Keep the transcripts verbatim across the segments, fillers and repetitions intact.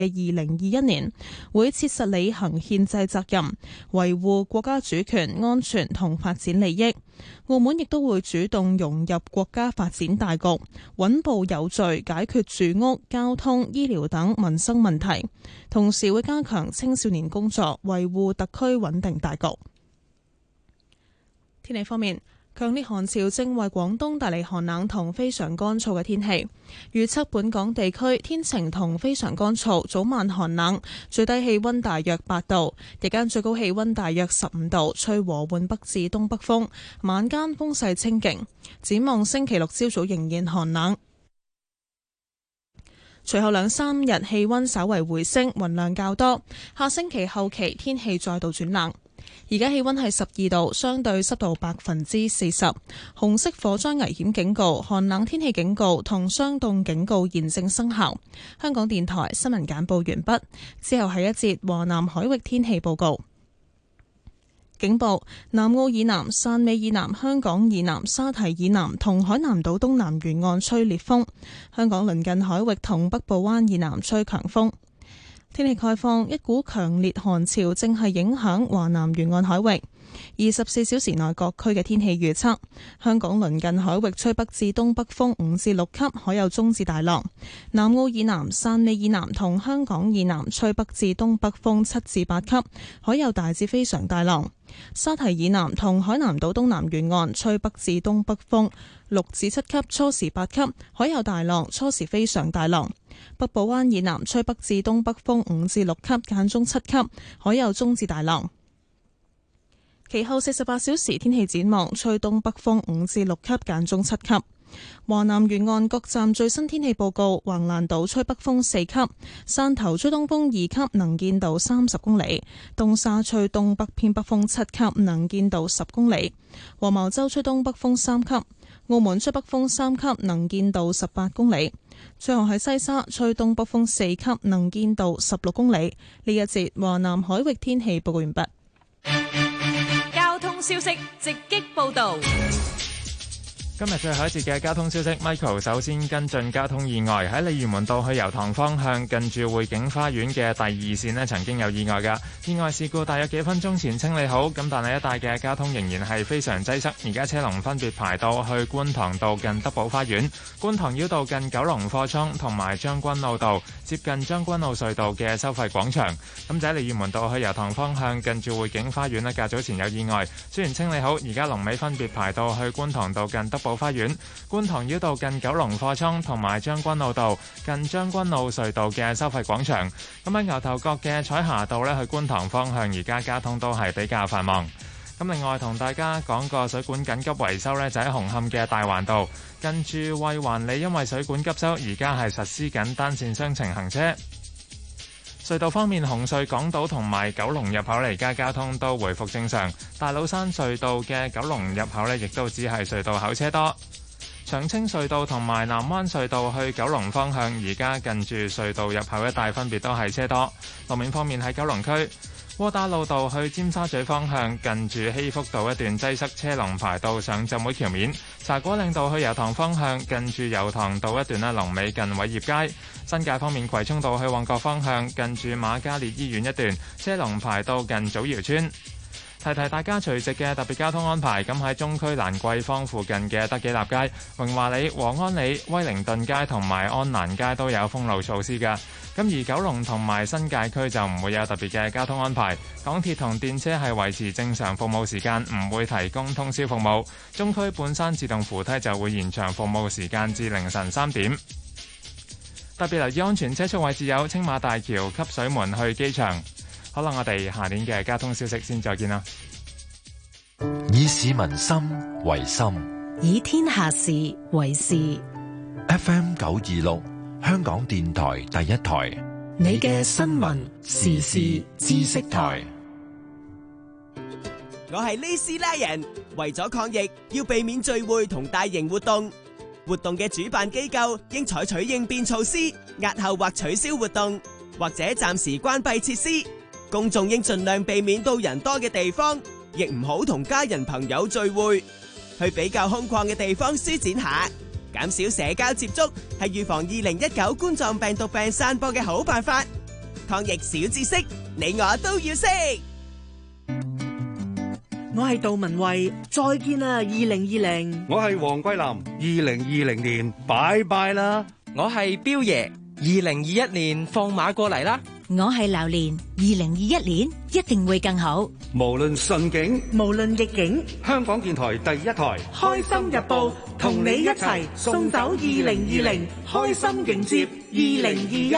二零二一年，會切實履行憲制責任，維護國家主權、安全同發展利益。澳門亦都會主動融入國家發展大局，穩步有序解決住屋、交通、醫療等民生問題，同時會加強青少年工作，維護特區穩定大局。天氣方面，強烈寒潮正為廣東帶嚟寒冷同非常乾燥嘅天氣。預測本港地區天晴同非常乾燥，早晚寒冷，最低氣溫大約八度，日間最高氣溫大約十五度，吹和緩北至東北風，晚間風勢清勁。展望星期六朝早仍然寒冷，隨後兩三日氣溫稍為回升，雲量較多。下星期後期天氣再度轉冷。而家氣溫係十二度，相對濕度百分之四十。紅色火災危險警告、寒冷天氣警告同霜凍警告現正生效。香港電台新聞簡報完畢，之後係一節華南海域天氣報告。警報：南澳以南、汕尾以南、香港以南、沙堤以南同海南島東南沿岸吹烈風，香港鄰近海域同北部灣以南吹強風。天氣概況：一股強烈寒潮正係影響華南沿岸海域。二十四小時內各區嘅天氣預測：香港鄰近海域吹北至東北風五至六級，海有中至大浪；南澳以南、汕尾以南同香港以南吹北至東北風七至八級，海有大至非常大浪；沙堤以南同海南島東南沿岸吹北至東北風六至七級，初時八級，海有大浪，初時非常大浪。北部灣以南吹北至東北風五至六級，間中七級，海有中至大浪。其後四十八小時天氣展望，吹東北風五至六級，間中七級。華南沿岸各站最新天氣報告：橫瀾島吹北風四級，汕頭吹東風二級，能見度三十公里；東沙吹東北偏北風七級，能見度十公里；黃茅洲吹東北風三級，澳門吹北風三級，能見度十八公里。最後喺西沙吹東北風四級，能見度十六公里。呢一節華南海域天氣報告完畢。 交通消息直擊報道。 今日最後一節嘅交通消息 ，Michael 首先跟進交通意外，喺鯉魚門道去油塘方向，近住匯景花園嘅第二線呢曾經有意外㗎。意外事故大約幾分鐘前清理好，咁但係一帶嘅交通仍然係非常擠塞，而家車龍分別排到去觀塘道近德寶花園、觀塘繞道近九龍貨倉同埋將軍澳道接近將軍澳隧道嘅收費廣場。咁就喺鯉魚門道去油塘方向，近住匯景花園呢較早前有意外，雖然清理好，而家龍尾分別排到去觀塘道近德寶花園、觀塘繞道近九龍貨倉同埋將軍澳道近將軍澳隧道嘅收費廣場。咁喺牛頭角嘅彩霞道呢，去觀塘方向，而家交通都係比較繁忙。咁另外同大家講個水管緊急維修呢，就喺紅磡嘅大環道近住惠環里，因為水管急修，而家係實施緊單線雙程行車。隧道方面，紅隧港島同埋九龍入口嚟，而家交通都回復正常。大老山隧道嘅九龍入口呢，亦都只係隧道口車多。長青隧道同埋南灣隧道去九龍方向，而家近住隧道入口一帶分別都係車多。路面方面喺九龍區，窩打老道去尖沙咀方向，近住禧福道一段擠塞，車龍排到上浸會橋面。茶果嶺道去油塘方向，近住油塘道一段呢，龍尾近偉業街。新界方面，葵涌道去旺角方向，近住瑪嘉烈醫院一段，車龍排到近祖堯村。提提大家除夕嘅特別交通安排，咁喺中區蘭桂坊附近嘅德己立街、榮華里、和安里、威靈頓街同埋安蘭街都有封路措施㗎。咁而九龍同埋新界區就唔會有特別嘅交通安排，港鐵同電車係維持正常服務時間，唔會提供通宵服務。中區半山自動扶梯就會延長服務時間至凌晨三點。特別留意安全車速位置有青馬大橋、汲水門去機場。好啦，我哋下年嘅交通消息先再見啦。 以市民心為心， 以天下事為事。 F M 九二六，香港電台第一台， 你嘅新聞時事知識台。 我係呢斯拉人，為咗抗疫，要避免聚會同大型活動。活動嘅主辦機構應採取應變措施，押後或取消活動，或者暫時關閉設施。公眾應盡量避免到人多嘅地方，亦唔好同家人朋友聚會。去比較空曠嘅地方舒展下，減少社交接觸，係預防二零一九冠狀病毒病散播嘅好辦法。 抗疫小知識，你我都要識。 我係杜文慧，再見啦！二零二零， 我係黃桂林，二零二零年拜拜啦！ 我係彪爺，二零二一年放馬過嚟啦！ 我係榴蓮，二零二一年一定會更好。 無論順境， 無論逆境， 香港電台第一台， 開心日報同你一齊送走二零二零，開心迎接二零二一。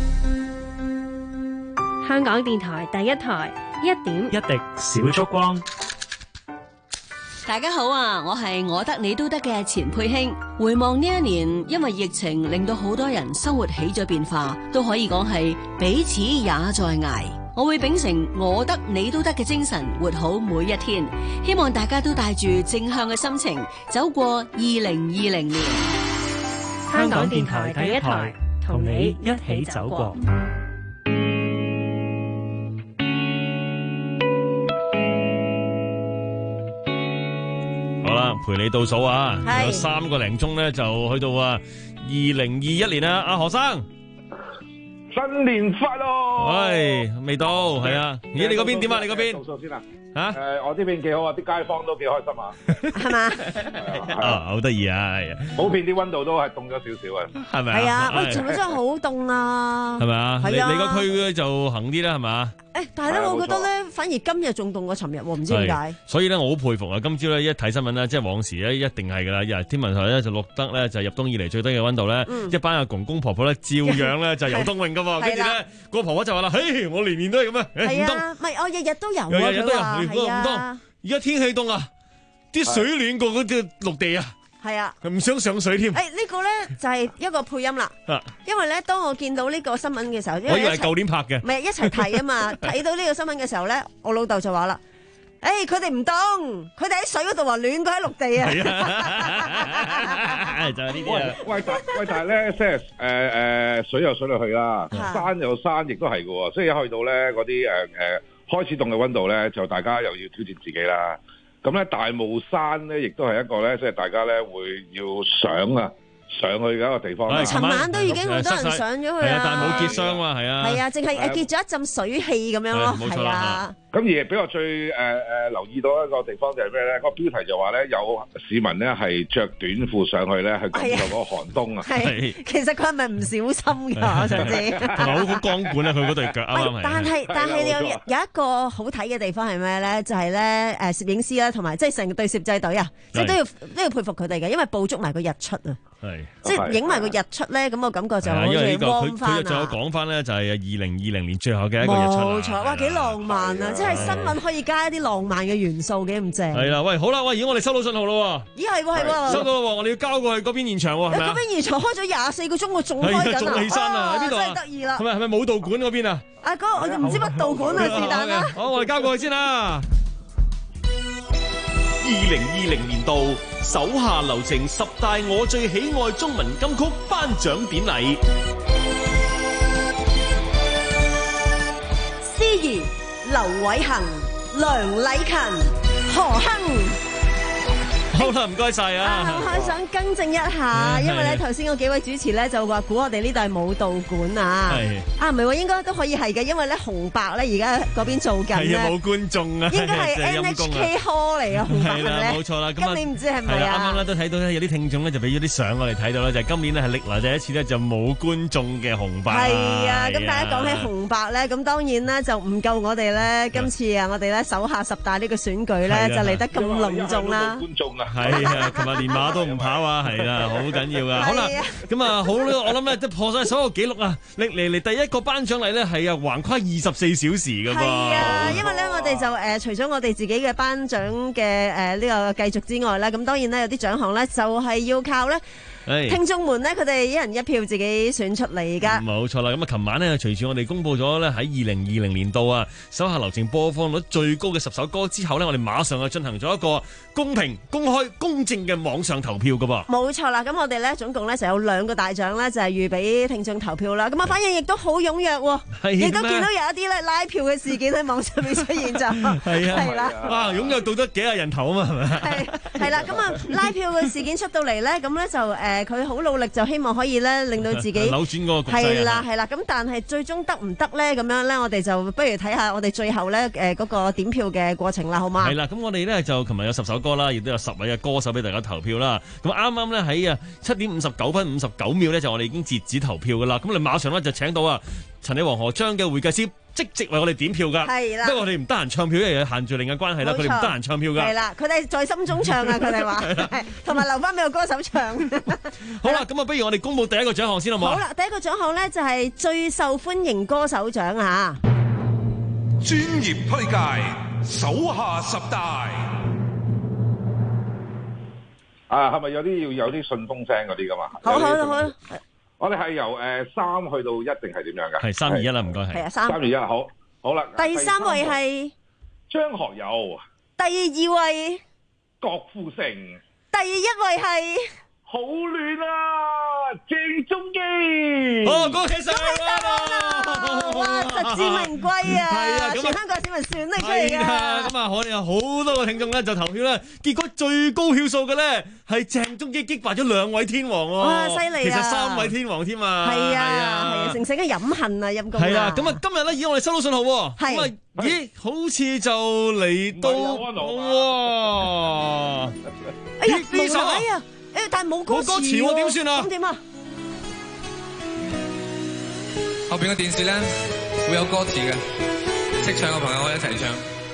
香港電台第一台，一點一滴小燭光。 大家好啊，我係我得你都得嘅錢佩卿。回望呢一年，因為疫情令到好多人生活起咗變化，都可以講係彼此也在捱。我會秉承我得你都得嘅精神，活好每一天。希望大家都帶住正向嘅心情，走過二零二零年。 香港電台第一台，同你一起走過。 好啦，陪你倒數啊！有三個零鐘咧，就去到啊二零二一年啦。阿何生， 新年快樂！ 喂，未到，係啊。咦，你嗰邊點啊？你嗰邊倒數先啊！ 吓， 誒，我呢邊幾好啊，啲街坊都幾開心啊， 係嘛？ 啊，好得意啊，係啊。 普遍啲溫度都係凍咗少少啊， 係咪啊？ 係啊，喂，尋日真係好凍啊， 係咪啊？你係啊， 你個區咧就行啲啦，係嘛？ 誒，但係咧，我覺得咧，反而今日仲凍過尋日，唔知點解。 所以咧，我好佩服啊！今朝咧一睇新聞咧，即係往時咧一定係噶啦，日天文台咧就錄得咧就入冬以嚟最低嘅溫度咧，一班阿公公婆婆咧照樣咧就游冬泳噶喎，跟住咧個婆婆就話啦：，嘿，我年年都係咁啊，唔凍， 唔係我日日都游啊， 日日都游， 係啊， 唔凍。而家天氣凍啊，啲水暖過嗰啲陸地啊。 係啊， 唔想上水添。 誒，呢個咧就係一個配音啦。因為咧，當我見到呢個新聞嘅時候， 我以為係舊年拍嘅。 唔係一齊睇啊嘛，睇到呢個新聞嘅時候咧，我老豆就話啦：，誒，佢哋唔凍，佢哋喺水嗰度話暖過喺陸地啊。 係啊，就係呢啲啊。 喂，但喂，但係咧，即係誒誒，水有水落去啦，山有山，亦都係嘅喎。所以一去到咧嗰啲誒誒開始凍嘅溫度咧，就大家又要挑戰自己啦。咁咧大霧山咧，亦都係一個咧，即係大家咧會要上啊上去嘅一個地方啦。 尋晚都已經好多人上咗去啦， 但係冇結霜啊，係啊。係啊，淨係誒結咗一陣水氣咁樣咯，係啊。 咁而俾我最誒誒、呃、留意到一個地方就係咩咧？個標題就話咧有市民咧係着短褲上去咧，去感受嗰個寒冬啊！ 係，其實佢係咪唔小心㗎？我想知。 同埋好好光管啊！佢嗰對腳啱啱係。 但係但係有有一個好睇嘅地方係咩咧？就係咧誒攝影師啦，同埋即係成隊攝製隊啊，即係都要都要佩服佢哋嘅，因為捕捉埋個日出啊。 係。 即係影埋個日出咧，咁我感覺就好似光翻啊！ 佢仲有講翻咧，就係二零二零年最後嘅一個日出。 冇錯，哇幾浪漫啊！即係新聞可以加一啲浪漫嘅元素，幾咁正。 係啦，喂，好啦，喂，而家我哋收到信號咯喎。 咦，係喎，係喎。 收到咯喎，我哋要交過去嗰邊現場喎，係咪啊？ 嗰邊現場開咗廿四個鐘，我仲開緊啊！ 仲起身啊！喺邊度啊？ 真係得意啦！ 係咪係咪舞蹈館嗰邊啊？ 阿哥，我唔知乜道館啊，是但啦。 好，我哋交過去先啦。 二零二零年度手下留情十大我最喜愛中文金曲頒獎典禮。 司儀劉偉恒、梁禮勤、何鏗。 好啦，唔該晒啊！ 我想更正一下，因為咧頭先嗰幾位主持咧就話估我哋呢度係舞蹈館啊，啊唔係喎，應該都可以係嘅，因為咧紅白咧而家嗰邊做緊咧， 係啊冇觀眾啊， 應該係 N H K Hall 嚟嘅紅白咧， 冇錯啦。 今年唔知係咪啊？ 啱啱咧都睇到咧，有啲聽眾咧就俾咗啲相我哋睇到啦，就係今年咧係歷來第一次咧就冇觀眾嘅紅白。 係啊，咁大家講起紅白咧，咁當然咧就唔夠我哋咧今次啊，我哋咧手下十大呢個選舉咧就嚟得咁隆重啦。 觀眾啊！ 係啊，琴日連馬都唔跑啊，係啦，好緊要啊。好啦，咁啊，好啦，我諗咧都破晒所有紀錄啊！歷嚟嚟第一個頒獎禮咧係啊橫跨二十四小時噶噃。係啊，因為咧我哋就誒、呃、除咗我哋自己嘅頒獎嘅誒呢個繼續之外咧，咁當然咧有啲獎項咧就係要靠咧。聽眾們呢，佢哋一人一票自己選出嚟噶。 冇錯啦，咁啊，琴晚呢，隨住我哋公布咗咧喺二零二零年度啊，手下留情播放率最高嘅十首歌之後呢，我哋馬上啊進行咗一個公平、公開、公正嘅網上投票噶噃。 冇錯啦，咁我哋呢，總共呢就有兩個大獎呢，就係預俾聽眾投票啦。咁啊，反應亦都好踴躍，亦都見到有一啲咧拉票嘅事件喺網上面出現咗。 係啊， 係啦， 哇，踴躍到得幾廿人頭啊嘛，係咪？ 係係啦，咁啊拉票嘅事件出到嚟呢，咁呢就誒。 誒佢好努力就希望可以咧令到自己扭轉嗰個局勢係啦係啦。咁但係最終得唔得咧？咁樣咧，我哋就不如睇下我哋最後咧誒嗰個點票嘅過程啦，好嗎？ 係啦，咁我哋咧就琴日有十首歌啦，亦都有十位嘅歌手俾大家投票啦。咁啱啱咧喺啊七點五十九分五十九秒咧，就我哋已經截止投票噶啦。咁我哋馬上咧就請到啊陳李黃河張嘅會計師即席為我哋點票噶。係啦，不過我哋唔得閒唱票，因為有限聚令嘅關係啦，佢哋唔得閒唱票噶。 係啦，佢哋在心中唱啊，佢哋話，同埋留翻俾個歌手唱。 好啦，咁啊，不如我哋公布第一個獎項先好唔好？ 好啦，第一個獎項咧就係最受歡迎歌手獎啊！ 專業推介，手下十大。 啊，係咪有啲要有啲順風聲嗰啲噶嘛？ 好好好， 我哋係由誒三去到一定係點樣㗎？ 係三二一啦，唔該係。 係啊，三三二一，好，好啦。 第三位係張學友， 第二位郭富城， 第一位係好亂啊，鄭中基。 哦，恭喜晒！ 哇，實至名歸啊！ 係啊， 全香港市民選你出嚟㗎。 咁啊，我哋有好多個聽眾咧就投票啦，結果最高票數嘅咧係鄭中基擊敗咗兩位天王喎。 哇，犀利啊！ 其實三位天王添啊。 係啊，係啊，成世嘅飲恨啊，陰公啊。 係啦，咁啊，今日咧已經我哋收到信號喎。 係。 咁啊，咦，好似就嚟到哇！ 哎呀，呢首哎呀，誒，但係冇歌詞喎。冇歌詞喎，點算啊？咁點啊？ 後邊嘅電視咧會有歌詞嘅，識唱嘅朋友可以一齊唱。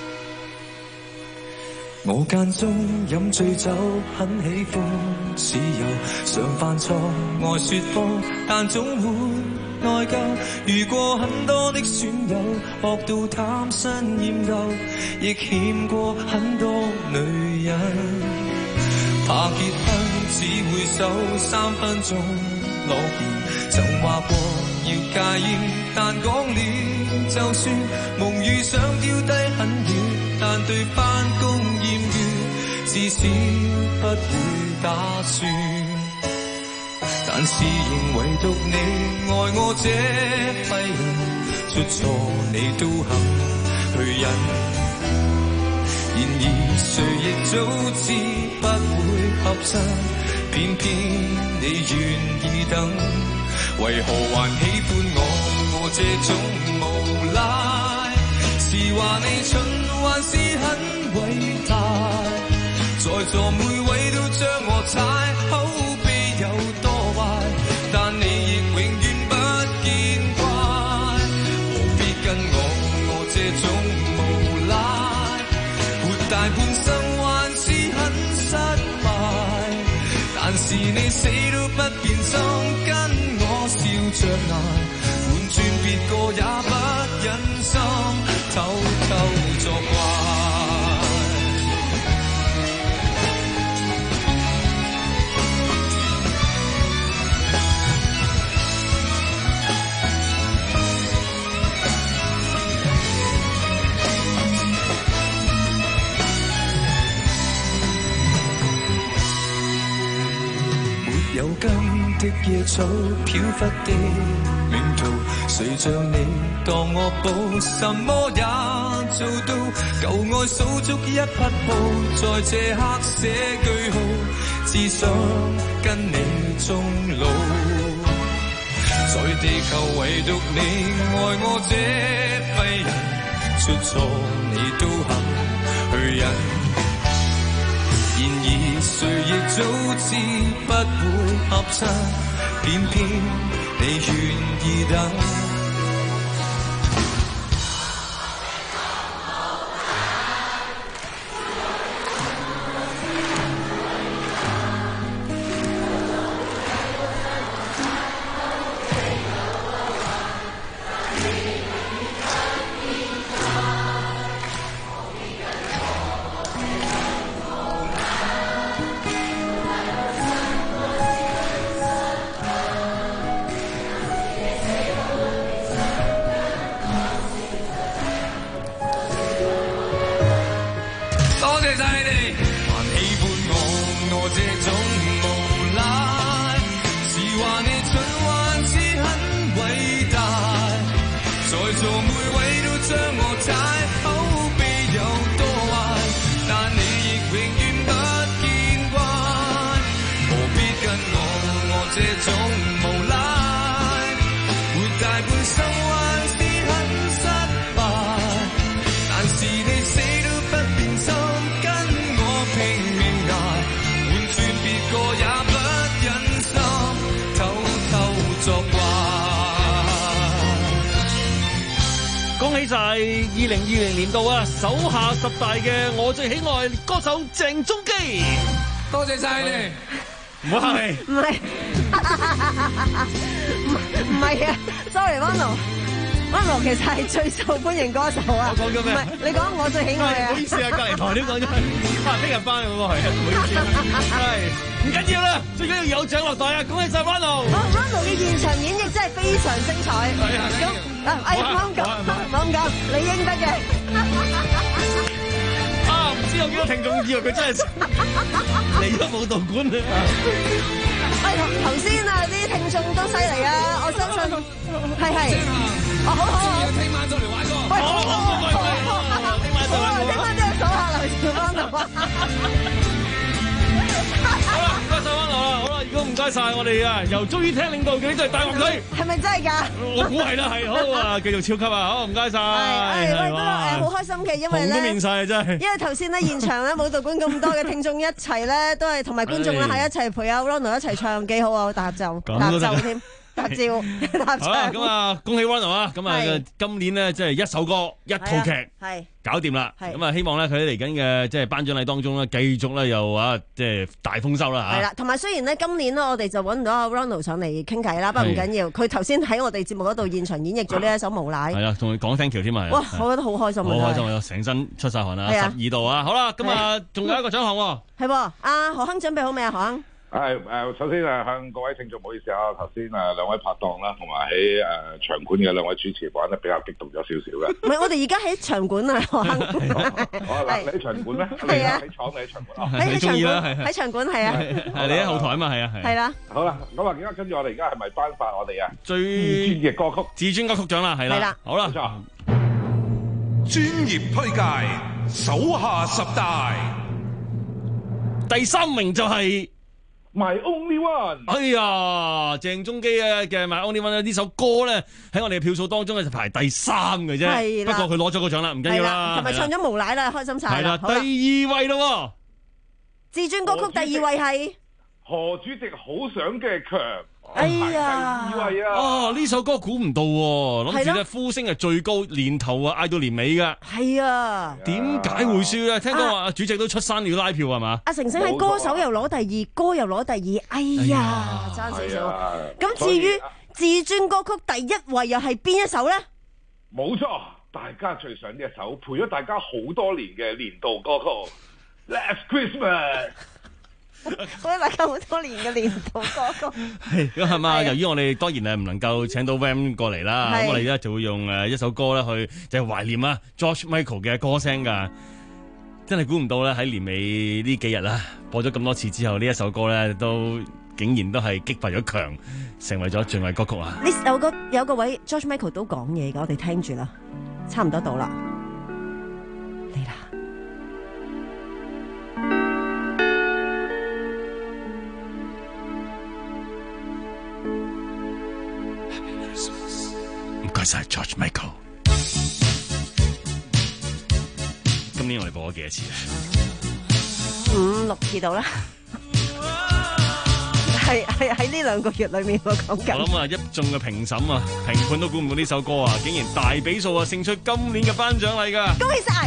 我間中飲醉酒，很喜歡自由，常犯錯愛說謊，但總會內疚。遇過很多的損友，學到貪新厭舊，亦欠過很多女人。怕結婚只會守三分鐘諾言，曾話過要戒煙，但講了就算，夢遇想丟低很遠，但對返工厭倦，至少不會打算。但是仍唯獨你愛我這廢人，出錯你都肯去忍。然而誰亦早知不會合襯，偏偏你願意等。為何還喜歡我？我這種無賴，是話你蠢還是很偉大？在座每位都將我踩，口碑有多壞，但你亦永遠不見怪。何必跟我？我這種無賴，活大半生還是很失敗。但是你死都不變心，跟我笑着捱，換轉別個也不忍心，偷偷作怪。沒有根的野草，飄忽的命途，誰像你當我寶，什麼也做到，舊愛數足一匹布，在這刻寫句號，只想跟你終老。在地球唯獨你愛我這廢人，出錯你都肯去忍。然而誰亦早知不會合襯，偏偏你願意等。 恭喜晒二零二零年度啊手下十大嘅我最喜愛歌手鄭中基， 多謝晒你哋， 唔好客氣。 唔係，唔係啊 ，sorry， Ronald。溫羅其實係最受歡迎歌手啊！ 我講咗咩？ 唔係你講我最喜愛啊！ 唔好意思啊，隔離台都講咗，啊聽日翻嗰個係，唔好意思，係唔緊要啦，最緊要有獎落袋啊！恭喜晒溫羅！ 好，溫羅嘅現場演繹真係非常精彩。 係啊， 咁啊，哎，唔好咁講，唔好咁講，你應得嘅。 啊，唔知有幾多聽眾以為佢真係嚟咗舞蹈館啊！ 喂，頭先啊，啲聽眾都犀利啊！我相信係係，哦，好好好， 聽晚再嚟玩過。 喂，好好好好，聽晚再玩過，聽晚都要數下劉少芳度啊！ 好啦，唔該晒溫羅啦，好啦，如果唔該晒我哋啊，由中意聽領導嘅呢隊大樂隊， 係咪真係㗎？ 我估係啦，係好啊，繼續超級啊，好唔該晒。 係，喂，不過誒好開心嘅，因為咧， 紅都面晒啊，真係。 因為頭先咧現場咧舞蹈館咁多嘅聽眾一齊咧，都係同埋觀眾咧係一齊陪阿 Ronald 一齊唱，幾好啊！大合奏，大合奏添。搭照，搭照。 好啦，咁啊，恭喜 Ronald 啊！咁啊，今年咧即係一首歌一套劇， 係搞掂啦。咁啊，希望咧佢嚟緊嘅即係頒獎禮當中咧，繼續咧又啊即係大豐收啦嚇。 係啦，同埋雖然咧今年咧我哋就揾唔到阿 Ronald 上嚟傾偈啦，不過唔緊要。佢頭先喺我哋節目嗰度現場演繹咗呢一首無賴。 係啦，同佢講 thank you 添啊！ 哇，我覺得好開心啊！ 好開心啊！成身出晒汗啊，十二度啊！好啦，咁啊，仲有一個獎項喎。 係喎，阿何鏗準備好未啊？何鏗？ 係誒，首先誒向各位聽眾唔好意思啊，頭先誒兩位拍檔啦，同埋喺誒場館嘅兩位主持玩得比較激動咗少少嘅。 唔係，我哋而家喺場館啊，何鏗。 哦，嗱，你喺場館咩？ 係啊， 喺廠你喺場館。 喺場館，喺場館係啊。 係你喺後台啊嘛，係啊，係。 係啦。 好啦，咁啊，而家跟住我哋而家係咪頒發我哋啊最專業歌曲至尊歌曲獎啦？係啦。係啦。好啦。 冇錯。 專業推介手下十大， 第三名就係。 My Only One， 哎呀，鄭中基啊嘅 My Only One 呢首歌咧喺我哋嘅票數當中咧就排第三嘅啫，不過佢攞咗個獎啦，唔緊要啦， 同埋唱咗無賴啦，開心晒啦。 係啦，第二位咯， 至尊歌曲第二位係何主席好想嘅強。 哎呀！ 第二位啊！ 哦，呢首歌估唔到喎，諗住咧呼聲係最高，年頭啊嗌到年尾噶。 係啊， 點解會輸咧？聽講話主席都出山要拉票係嘛？ 阿成成係歌手又攞第二，歌又攞第二，哎呀，爭少少。咁至於至尊歌曲第一位又係邊一首咧？ 冇錯，大家最想嘅一首，陪咗大家好多年嘅年度歌曲《Last Christmas》。 我大家好多年嘅年度歌曲， 係咁係嘛？由於我哋當然係唔能夠請到 Van 過嚟啦，咁我哋咧就會用誒一首歌咧去就係懷念啊 George Michael 嘅歌聲㗎。真係估唔到咧喺年尾呢幾日啦，播咗咁多次之後，呢一首歌咧都竟然都係激發咗強，成為咗最愛歌曲啊！ 呢有個有個位 George Michael 都講嘢㗎，我哋聽住啦，差唔多到啦。 唔該晒 George Michael。今年我哋播咗幾多次啊？ 五六次到啦。係係喺呢兩個月裏面我講緊。 我諗啊，一眾嘅評審啊、評判都估唔到呢首歌啊，竟然大比數啊勝出今年嘅頒獎禮㗎。 恭喜晒！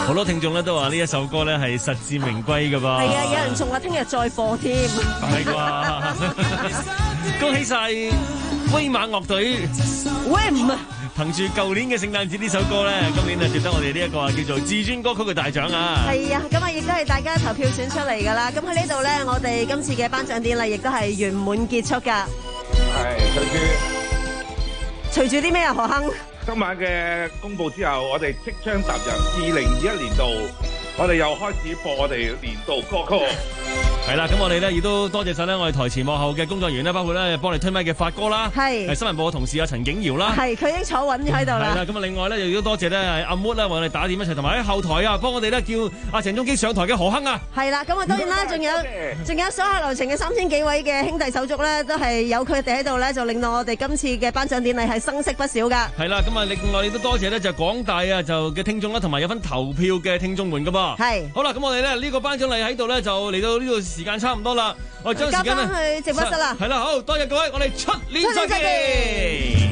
好多聽眾咧都話呢一首歌咧係實至名歸噶噃。 係啊，有人仲話聽日再播添。 係啩？恭喜晒威馬樂隊。 喂唔啊！ 憑住舊年嘅聖誕節呢首歌咧，今年啊奪得我哋呢一個叫做至尊歌曲嘅大獎啊！係啊，咁啊亦都係大家投票選出嚟噶啦。咁喺呢度咧，我哋今次嘅頒獎典禮亦都係圓滿結束噶。 係隨住隨住啲咩啊？何亨？ 今晚嘅公佈之後，我哋即將踏入二零二一年度，我哋又開始播我哋年度歌曲。 係啦，咁我哋咧亦都多謝晒咧我哋台前幕後嘅工作人員咧，包括咧幫你推咪嘅發哥啦，係新聞部嘅同事阿陳景瑤啦， 係佢已經坐穩咗喺度啦。 係啦，咁啊另外咧亦都多謝咧阿 Mood 啦，為我哋打點一齊，同埋喺後台啊幫我哋咧叫阿鄭中基上台嘅何亨啊。係啦，咁啊當然啦，仲有仲有手下留情嘅三千幾位嘅兄弟手足咧，都係有佢哋喺度咧，就令到我哋今次嘅頒獎典禮係生色不少噶。係啦，咁啊另外亦都多謝咧就廣大啊就嘅聽眾啦，同埋有份投票嘅聽眾們噶噃。係。好啦，咁我哋咧呢個頒獎禮喺度咧就嚟到呢度時間差唔多啦。我將時間咧去直播室啦。係啦，好多謝各位，我哋出年再見。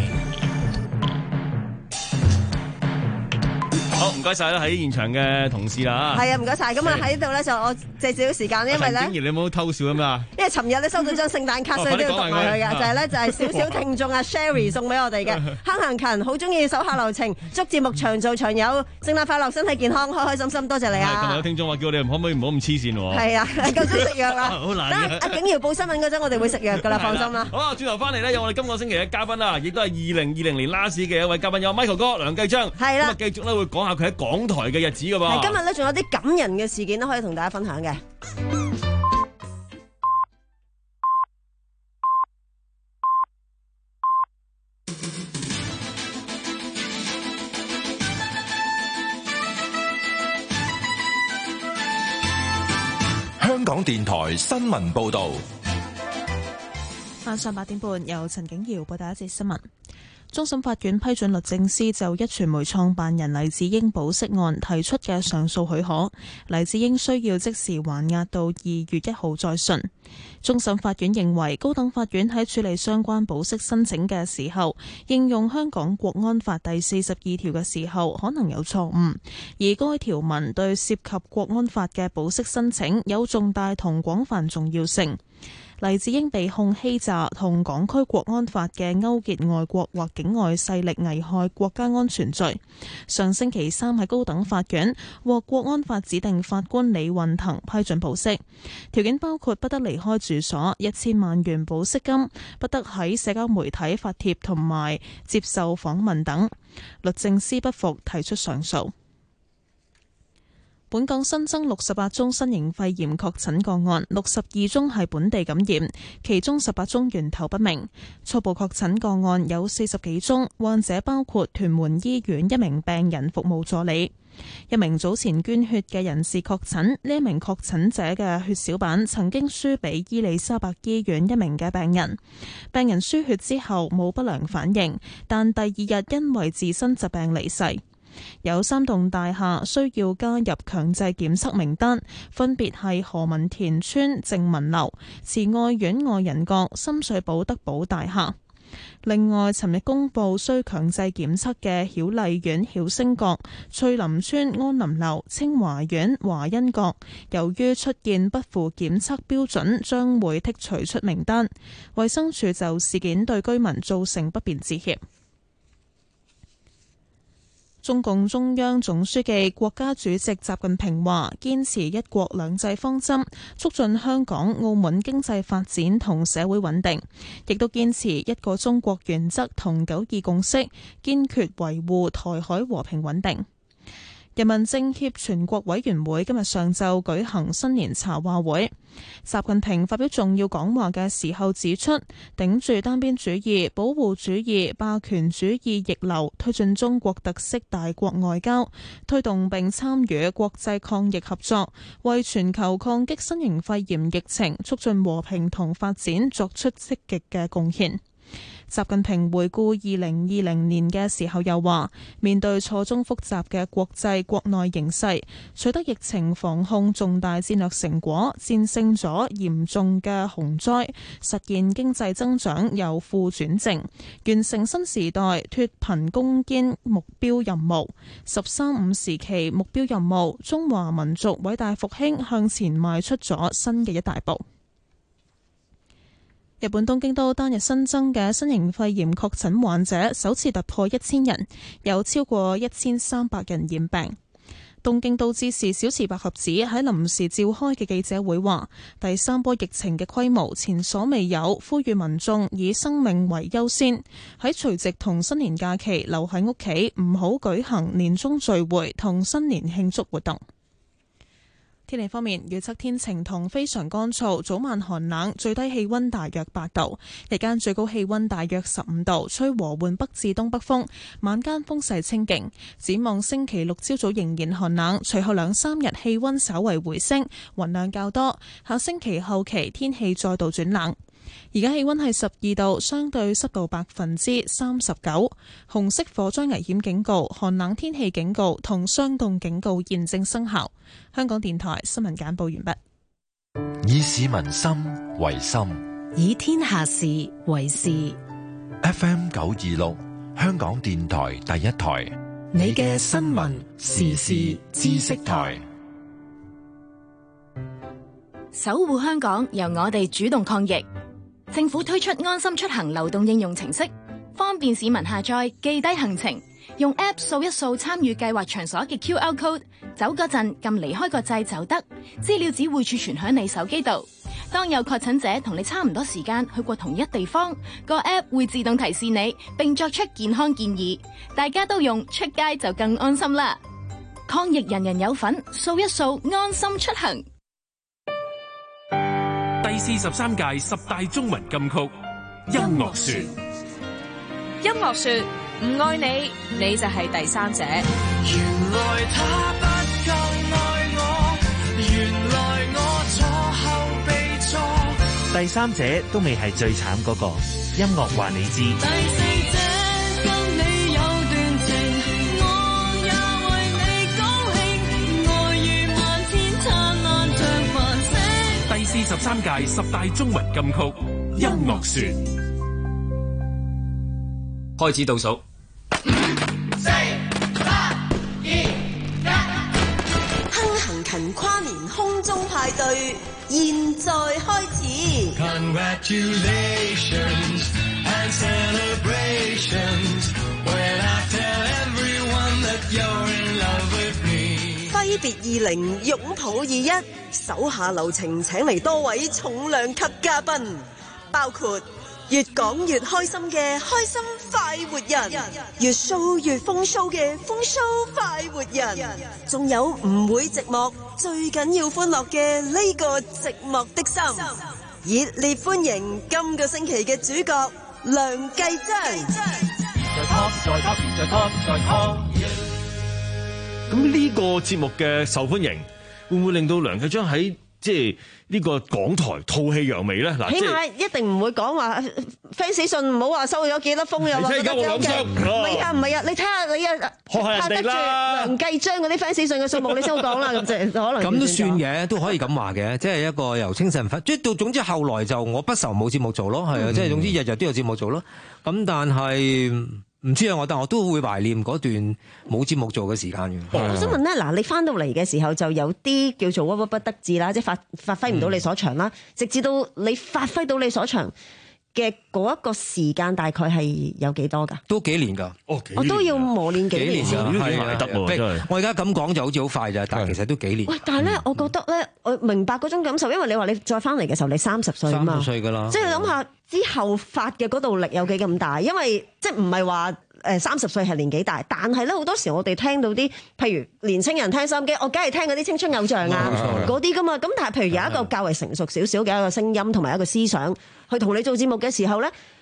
好，唔該晒啦，喺現場嘅同事啦。係啊，唔該晒。咁啊喺度咧就我借少少時間，因為咧，竟然你有冇偷笑啊嘛？因為尋日咧收到張聖誕卡，所以都要讀埋佢嘅，就係咧就係少少聽眾阿 Sherry 送俾我哋嘅。坑行勤好中意手下留情，祝節目長做長有，聖誕快樂，身體健康，開開心心，多謝你啊！同埋有聽眾話叫我哋可唔可以唔好咁黐線喎？係啊，夠鐘食藥啦。好難嘅。阿景瑤報新聞嗰陣，我哋會食藥噶啦，放心啦。好啊，轉頭翻嚟咧，有我哋今個星期嘅嘉賓啊，亦都係二零二零年 last 嘅一位嘉賓，有 Michael 哥梁繼章。係啦，咁啊繼續咧會講下佢喺港台嘅日子噶噃。今日咧仲有啲感人嘅事件都可以同大家分享嘅。 香港電台新聞報道。 晚上八點半，由陳景瑤報道一節新聞。終審法院批准律政司就壹傳媒創辦人黎智英保釋案提出嘅上訴許可，黎智英需要即時還押到二月一號再訊。終審法院認為高等法院喺處理相關保釋申請嘅時候，應用香港國安法第四十二條嘅時候可能有錯誤，而該條文對涉及國安法嘅保釋申請有重大同廣泛重要性。黎智英被控欺詐同港區國安法嘅勾結外國或境外勢力危害國家安全罪。上星期三喺高等法院獲國安法指定法官李運騰批准保釋，條件包括不得離開住所、一千萬元保釋金、不得喺社交媒體發帖同埋接受訪問等。律政司不服提出上訴。本港新增六十八宗新型肺炎確診個案，六十二宗係本地感染，其中十八宗源頭不明。初步確診個案有四十幾宗，患者包括屯門醫院一名病人服務助理。一名早前捐血嘅人士確診，呢一名確診者嘅血小板曾經輸俾伊利沙伯醫院一名嘅病人，病人輸血之後冇不良反應，但第二日因為自身疾病離世。有三棟大廈需要加入強制檢測名單，分別係何文田村正文樓、慈愛苑愛仁閣、深水埗德寶大廈。另外，尋日公布需強制檢測嘅曉麗苑曉星閣、翠林村安林樓、清華苑華欣閣，由於出現不符檢測標準，將會剔除出名單。衛生署就事件對居民造成不便致歉。中共中央總書記、國家主席習近平話：堅持一國兩制方針，促進香港、澳門經濟發展同社會穩定，亦都堅持一個中國原則同九二共識，堅決維護台海和平穩定。人民政協全國委員會今日上晝舉行新年茶話會，習近平發表重要講話嘅時候指出，頂住單邊主義、保護主義、霸權主義逆流，推進中國特色大國外交，推動並參與國際抗疫合作，為全球抗擊新型肺炎疫情、促進和平同發展作出積極嘅貢獻。 習近平回顧二零二零年嘅時候又話，面對錯綜複雜嘅國際國內形勢，取得疫情防控重大戰略成果，戰勝咗嚴重嘅洪災，實現經濟增長由負轉正，完成新時代脫貧攻堅目標任務。十三五時期目標任務，中華民族偉大復興向前邁出咗新嘅一大步。日本東京都單日新增嘅新型肺炎確診患者首次突破一千人，有超過一千三百人染病。東京都知事小池百合子喺臨時召開嘅記者會話，第三波疫情嘅規模前所未有，呼籲民眾以生命為優先，喺除夕同新年假期留喺屋企，唔好舉行年終聚會同新年慶祝活動。天氣方面，預測天晴同非常乾燥，早晚寒冷，最低氣溫大約八度，日間最高氣溫大約十五度，吹和緩北至東北風，晚間風勢清勁。展望星期六朝早仍然寒冷，隨後兩三日氣溫稍為回升，雲量較多。下星期後期天氣再度轉冷。而家氣溫係十二度，相對濕度百分之三十九。紅色火災危險警告、寒冷天氣警告同霜凍警告現正生效。香港電台新聞簡報完畢。 以市民心為心， 以天下事為事。 F M 九二六，香港電台第一台， 你嘅新聞時事知識台。 守護香港，由我哋主動抗疫。政府推出安心出行流動應用程式，方便市民下載記低行程，用 App 掃一掃參與計劃場所嘅 Q R code， 走嗰陣撳離開個掣就得，資料只會儲存響你手機度。當有確診者同你差唔多時間去過同一地方，個 App 會自動提示你，並作出健康建議。大家都用，出街就更安心啦！抗疫人人有份，掃一掃安心出行。 第四十三屆十大中文金曲音樂說， 音樂說唔愛你，你就係第三者。 原來他不夠愛我，原來我錯後被錯。 第三者都未係最慘嗰個，音樂話你知。 第四者跟你有段情，我也為你高興，愛如漫天燦爛像繁星。 第四十三屆十大中文金曲音樂說， 開始倒數。 四、三、二、一， 亨行勤跨年空中派對，現在開始。 Congratulations and celebrations when I tell everyone that you're in love with me。 揮別二零，擁抱二一，手下留情，請嚟多位重量級嘉賓，包括越講越開心嘅開心快活人，越 show 越風 show 嘅風 show 快活人，仲有唔會寂寞，最緊要歡樂嘅呢個寂寞的心。熱烈歡迎今個星期嘅主角梁繼章。 再 top 再 top 再 top 再 top。 咁呢個節目嘅受歡迎，會唔會令到梁繼章喺即係呢個港台吐氣揚眉咧？嗱， 起碼一定唔會講話 fans 信，唔好話收咗幾多封又話覺得幾好嘅。唔係啊，唔係啊，你睇下你啊， 學下人哋啦。 梁繼章嗰啲 fans 信嘅數目，你先好講啦。咁即係可能咁都算嘅，都可以咁話嘅，即係一個由清晨發，即係到總之後來就我不愁冇節目做咯，係啊，即係總之日日都有節目做咯。咁但係。唔知啊，我但我都會懷念嗰段冇節目做嘅時間嘅。 我想問咧，嗱，你翻到嚟嘅時候就有啲叫做屈屈不得志啦，即係發發揮唔到你所長啦，嗯、直至到你發揮到你所長嘅嗰一個時間，大概係有幾多㗎？ 都幾年㗎，哦， 我都要磨練幾年先。 係啊，得喎，我而家咁講就好似好快咋，但係其實都幾年。 喂，但係咧，我覺得咧，我明白嗰種感受，因為你話你再翻嚟嘅時候，你三十歲啊嘛， 三十歲㗎啦， 即係你諗下。之後發嘅嗰道力有幾咁大？因為即係唔係話誒三十歲係年紀大，但係咧好多時我哋聽到啲譬如年青人聽收音機，我梗係聽嗰啲青春偶像啊嗰啲噶嘛。咁但係譬如有一個較為成熟少少嘅一個聲音同埋一個思想，去同你做節目嘅時候咧，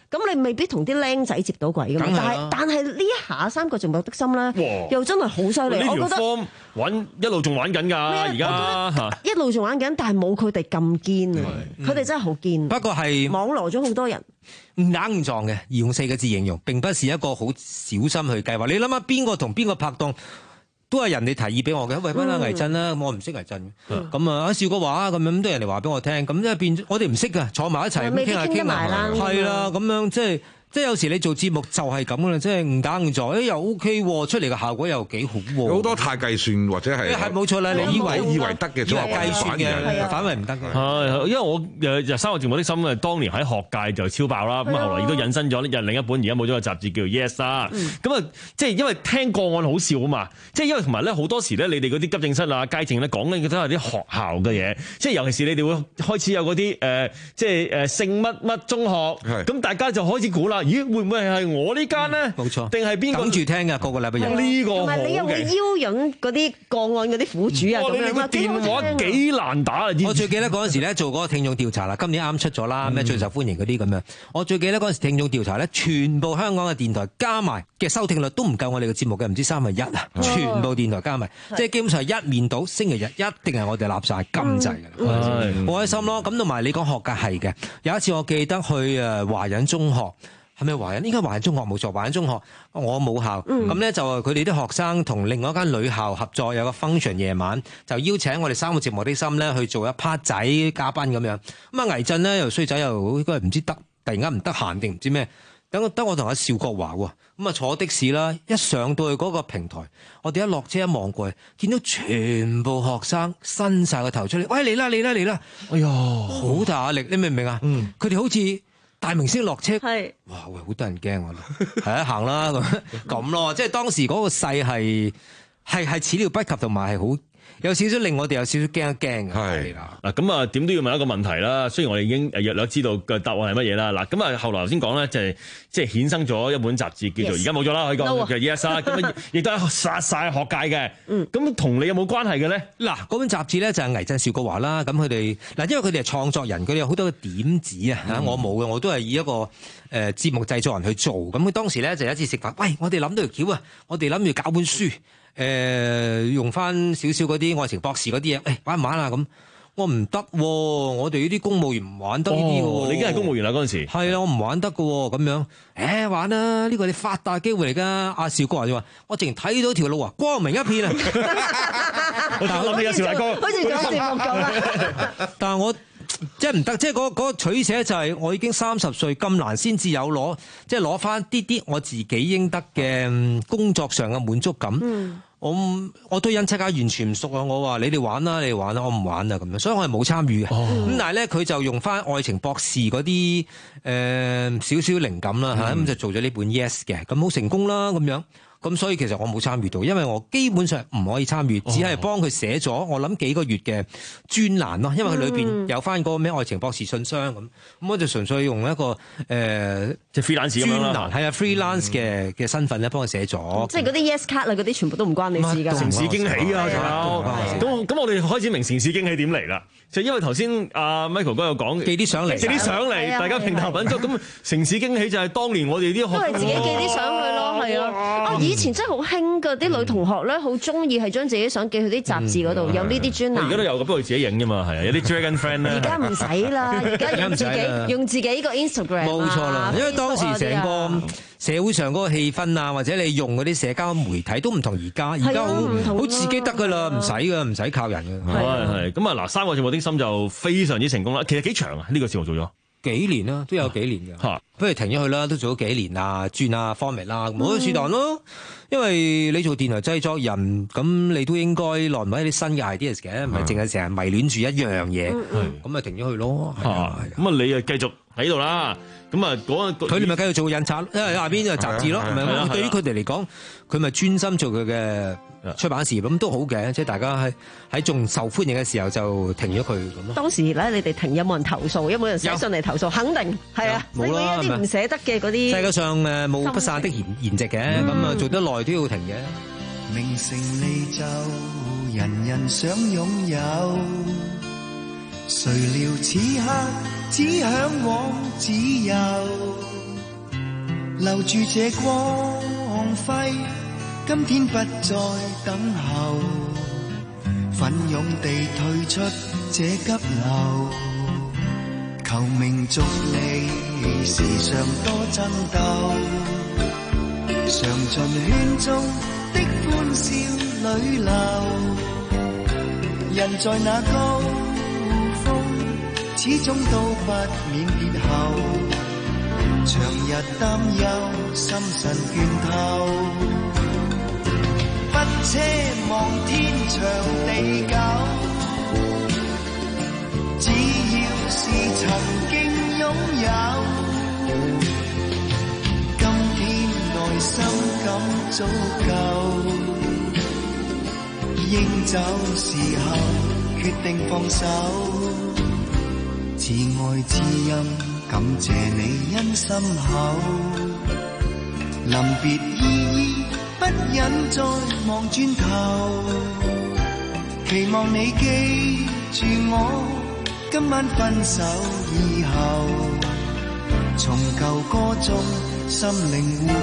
咁你未必同啲僆仔接到軌噶嘛。但係但係呢一下三個寂寞的心咧，又真係好犀利。我覺得玩一路仲玩緊㗎，而家一路仲玩緊，但係冇佢哋咁堅啊！佢哋真係好堅。 不過係網羅咗好多人。 誤打誤撞嘅，用四個字形容，並不是一個好小心去計劃。你諗下邊個同邊個拍檔，都係人哋提議俾我嘅。喂，翻啦倪震啦，我唔識倪震，咁啊笑個話咁樣，都係人哋話俾我聽，咁即係變我哋唔識㗎，坐埋一齊咁傾下傾下，係啦，咁樣即係。即係有時你做節目就係咁噶啦，即係誤打誤撞，誒又 OK 喎，出嚟嘅效果又幾好喎。 好多太計算或者係係冇錯啦，你以為以為得嘅，以為計算嘅， 反為唔得嘅。 係，因為我誒三個節目的心啊，當年喺學界就超爆啦，咁後來亦都引申咗另一本而家冇咗個雜誌叫做 Yes 啦。咁啊，即係因為聽個案好笑啊嘛，即係因為同埋咧好多時咧，你哋嗰啲急症室啊、街症咧講緊嘅都係啲學校嘅嘢，即係尤其是你哋會開始有嗰啲誒，即係誒聖乜乜中學，咁大家就開始估啦。咦，會唔會係我呢間咧？冇錯，定係邊個？等住聽㗎，個個禮拜日呢個好嘅。同埋你又會邀引嗰啲個案嗰啲苦主啊，咁樣個電話幾難打啊！ 我最記得嗰陣時咧做嗰個聽眾調查啦，今年啱出咗啦，咩最受歡迎嗰啲咁樣。我最記得嗰陣時聽眾調查咧，全部香港嘅電台加埋嘅收聽率都唔夠我哋嘅節目嘅，唔知三分一啊！全部電台加埋，即係基本上係一面倒，星期日一定係我哋立晒金制㗎啦，好開心咯！咁同埋你講學界係嘅，有一次我記得去誒華仁中學。係咪華仁？應該華仁中學冇錯，華仁中學我母校，咁咧、嗯、就佢哋啲學生同另外一間女校合作，有個 function 夜晚，就邀請我哋三個寂寞的心咧去做一 part 仔嘉賓咁樣。咁啊倪震咧又衰仔又應該唔知得，突然間唔得閒定唔知咩？等得我同阿邵國華喎，咁啊坐的士啦，一上到去嗰個平台，我哋一落車一望過去，見到全部學生伸晒個頭出嚟，喂嚟啦嚟啦嚟啦！哎呀，好大壓力，你明唔明啊？嗯，佢哋好似大明星落車，係哇喂，好得人驚我，係啊行啦咁咁咯，即係當時嗰個勢係係係始料不及，同埋係好有少少令我哋有少少驚一驚嘅。係嗱咁啊，點都要問一個問題啦。雖然我哋已經約略知道嘅答案係乜嘢啦。嗱咁啊，後來頭先講咧，就係即係衍生咗一本雜誌叫做而家冇咗啦，可以講叫 Yes 啦。咁啊，亦都係殺晒學界嘅。嗯，咁同你有冇關係嘅咧？ 嗱，嗰本雜誌咧就係倪震、邵國華啦。咁佢哋嗱，因為佢哋係創作人，佢哋有好多嘅點子啊。嚇，我冇嘅，我都係以一個誒節目製作人去做。咁佢當時咧就有一次食飯，喂，我哋諗到條橋啊，我哋諗住搞本書。誒、呃、用翻少少嗰啲愛情博士嗰啲嘢，誒玩唔玩啊咁？我唔得喎，我哋呢啲公務員唔玩得呢啲喎。 你已經係公務員啦嗰陣時。 係啊，我唔玩得嘅喎，咁樣。誒、欸、玩啦，呢、呢個你發達機會嚟㗎。阿邵國華就話：我淨係睇到條路啊，光明一片啊！ 我諗起有邵大哥， 好似講節目咁啦。 但係我即係唔得，即係嗰嗰個取捨就係我已經三十歲咁難先至有攞，即係攞翻啲啲我自己應得嘅工作上嘅滿足感。嗯我我對甄七家完全唔熟啊！我話你哋玩啦，你哋玩啦，我唔玩啊咁樣，所以我係冇參與嘅。咁、哦、但係咧，佢就用翻愛情博士嗰啲誒少少靈感啦嚇，咁、嗯、就做咗呢本 Yes 嘅，咁好成功啦咁樣。咁所以其實我冇參與到，因為我基本上唔可以參與，只係幫佢寫咗我諗幾個月嘅專欄咯。因為佢裏邊有翻嗰個咩愛情博士信箱咁，咁我就純粹用一個誒、呃、 即係 freelance 咁樣啦， 係啊 freelance 嘅嘅身份咧幫佢寫咗。 即係嗰啲 yes 卡啊，嗰啲全部都唔關你事㗎。 城市驚喜啊，仲有咁咁，我哋開始明城市驚喜點嚟啦。就因為頭先阿 Michael 哥有講寄啲相嚟， 寄啲相嚟，大家平頭品足。咁城市驚喜就係當年我哋啲學都係自己寄啲相去咯，係啊。啊，以前真係好興㗎，啲女同學咧好中意係將自己相寄去啲雜誌嗰度，有呢啲專欄。 而家都有嘅，不過自己影啫嘛，係啊，有啲 Dragon Friend 咧。 而家唔使啦，而家用自己用自己個 Instagram。 冇錯啦，因為當時成個社會上嗰個氣氛啊，或者你用嗰啲社交媒體都唔同而家，而家好好自己得㗎啦，唔使㗎，唔使靠人㗎。 係係咁啊！嗱，三個節目的心就非常之成功啦。其實幾長啊？呢個節目做咗幾年啦，都有幾年嘅。嚇，不如停咗去啦，都做咗幾年啦，轉啊 format 啦，冇得試當咯。因為你做電台製作人，咁你都應該耐唔耐啲新嘅 ideas 嘅，唔係淨係成日迷戀住一樣嘢。咁咪停咗去咯。 咁啊，你啊繼續喺度啦。咁啊，嗰佢哋咪繼續做印刷，因為下邊就雜誌咯。係咪？對於佢哋嚟講，佢咪專心做佢嘅出版事業，咁都好嘅。即係大家喺喺仲受歡迎嘅時候就停咗佢咁咯。 當時咧，你哋停有冇人投訴？有冇人寫信嚟投訴？肯定係啊， 冇啦。 一啲唔捨得嘅嗰啲。 世界上誒冇不散的筵筵席嘅，咁啊做得耐都要停嘅。 名成利就人人想擁有，誰料此刻只向往自由。 留住這光輝，今天不再等候，奮勇地退出這急流，求名逐利時常多爭鬥，嘗盡圈中的歡笑裏流，人在那高峰始終都不免跌後，長日擔憂心神倦透，不奢望天長地久，只要是曾經擁有，今天內心感足夠，應走時候決定放手，至愛知音感謝你因心厚，臨別依依不忍再望轉頭，期望你記住我，今晚分手以後，從舊歌中心靈互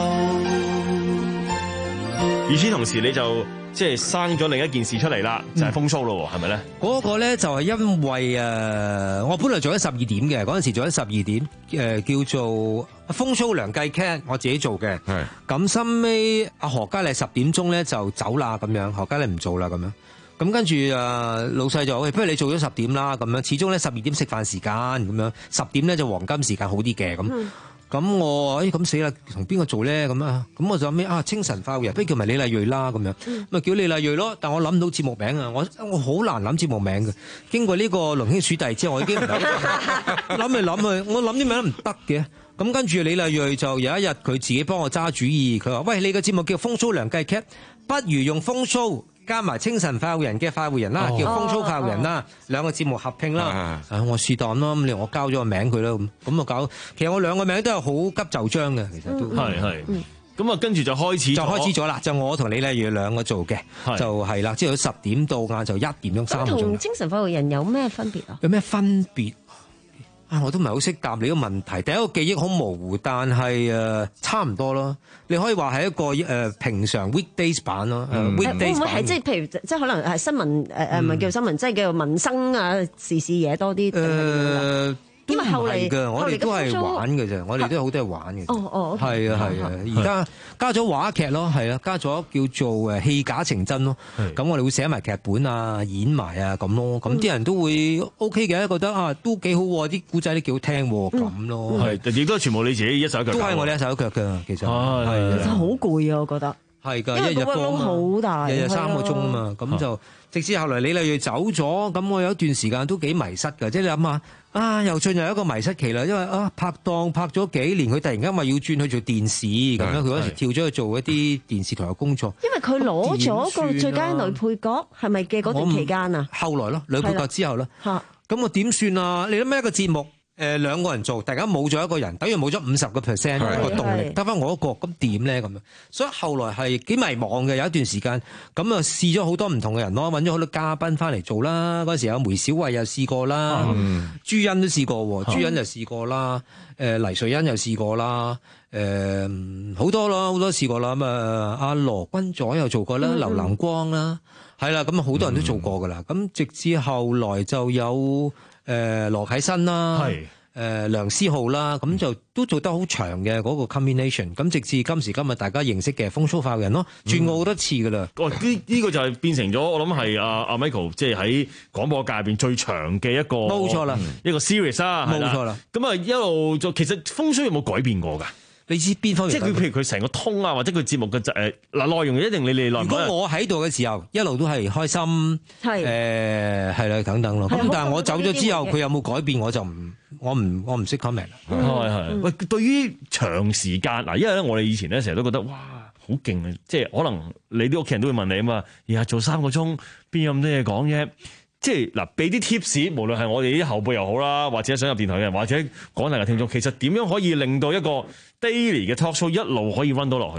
扣。 與此同時，你就即係生咗另一件事出嚟啦，就係風騷咯，係咪咧？ 嗰個咧就係因為誒，我本來做咗十二點嘅，嗰陣時做咗十二點，誒叫做風騷良計 cat， 我自己做嘅。係咁，收尾阿何嘉麗十點鐘咧就走啦，咁樣何嘉麗唔做啦，咁樣。咁跟住誒老細就喂，不如你做咗十點啦，咁樣始終咧十二點食飯時間，咁樣十點咧就黃金時間好啲嘅咁。咁、嗯、我誒咁死啦，同邊個做咧？咁啊，咁我就諗咩啊？清晨化育人，不如叫埋李麗蕊啦，咁樣咁啊叫李麗蕊咯。但我諗唔到節目名啊，我我好難諗節目名嘅。經過呢個龍兄鼠弟之後，我已經唔諗嚟諗去，我諗啲名都唔得嘅。咁跟住李麗蕊就有一日佢自己幫我揸主意，佢話：喂，你個節目叫風騷良計 cat， 不如用風騷加埋清晨化育人嘅化育人啦，哦、叫風騷化育人啦，兩、哦、個節目合併啦。啊，啊我是但咯，咁你我交咗個名佢啦，咁咁啊搞。其實我兩個名都係好急就章嘅，其實都係係。咁啊，跟住就開始就開始咗啦，就我同李麗蕊兩個做嘅，就係啦，即係十點到晏就一點鐘三個鐘。同精神化育人有咩分別啊？ 有咩分別？啊！我都唔係好識答你個問題。第一個記憶好模糊，但係誒、呃、差唔多咯。你可以話係一個誒、呃、平常 weekdays 版咯。 嗯 uh, weekdays 會唔會係即係譬如即係可能係新聞誒誒唔係叫新聞，即係叫做民生啊時事嘢多啲。誒、呃。因為後嚟嘅，我哋都係玩嘅啫，我哋都好多係玩嘅。哦哦，係啊係啊，而家加咗話劇咯，係啊，加咗叫做誒戲假情真咯。咁我哋會寫埋劇本啊，演埋啊咁咯。咁啲人都會 OK 嘅，覺得啊都幾好，啲古仔都幾好聽咁咯。係，亦都係全部你自己一手腳。都係我哋一手腳㗎，其實係。其實好攰啊，我覺得。係㗎，一日工好大，日日三個鐘啊嘛，咁就直至後來李麗蕊走咗，咁我有一段時間都幾迷失㗎，即係你諗下。啊！又進入一個迷失期啦，因為啊拍檔拍咗幾年，佢突然間話要轉去做電視咁樣，佢嗰時跳咗去做一啲電視台嘅工作。因為佢攞咗個最佳女配角，係咪嘅嗰段期間啊？後來咯，女配角之後咯。嚇！咁我點算啊？你諗咩一個節目？誒兩個人做，大家冇咗一個人，等於冇咗五十個 percent 個動力，得翻我一個，咁點咧咁樣？所以後來係幾迷茫嘅，有一段時間，咁啊試咗好多唔同嘅人咯，揾咗好多嘉賓翻嚟做啦。嗰時有梅小惠又試過啦，嗯、朱茵都試過，朱茵又試過啦，誒黎瑞恩又試過啦，誒好多咯，好多試過啦。咁啊阿羅君佐又做過啦，劉南光啦，係啦，咁啊好多人都做過噶啦。咁、嗯、直至後來就有。誒、呃、羅啟新啦，誒、呃、梁思浩啦，咁就都做得好長嘅嗰個 combination。咁直至今時今日大家認識嘅風騷化育人咯，轉過好多次噶啦。 哦，呢呢個就係變成咗我諗係阿阿 Michael 即係喺廣播界入邊最長嘅一個，冇錯啦，一個 series 啊，冇錯啦。咁啊一路就其實風騷有冇改變過㗎？你知邊方面？即係佢譬如佢成個通啊，或者佢節目嘅誒嗱內容一定你哋內容。如果我喺度嘅時候，一路都係開心，係誒係啦等等咯。咁但係我走咗之後，佢有冇改變我就唔我唔我唔識 comment 啦。係係。喂，對於長時間嗱，因為咧我哋以前咧成日都覺得哇好勁啊！即係可能你啲屋企人都會問你啊嘛，日日做三個鐘，邊有咁多嘢講啫？即係嗱，俾啲 tips，無論係我哋啲後輩又好啦，或者想入電台嘅人，或者廣大嘅聽眾，其實點樣可以令到一個 daily 嘅 talk show 一路可以 run 到落去咧？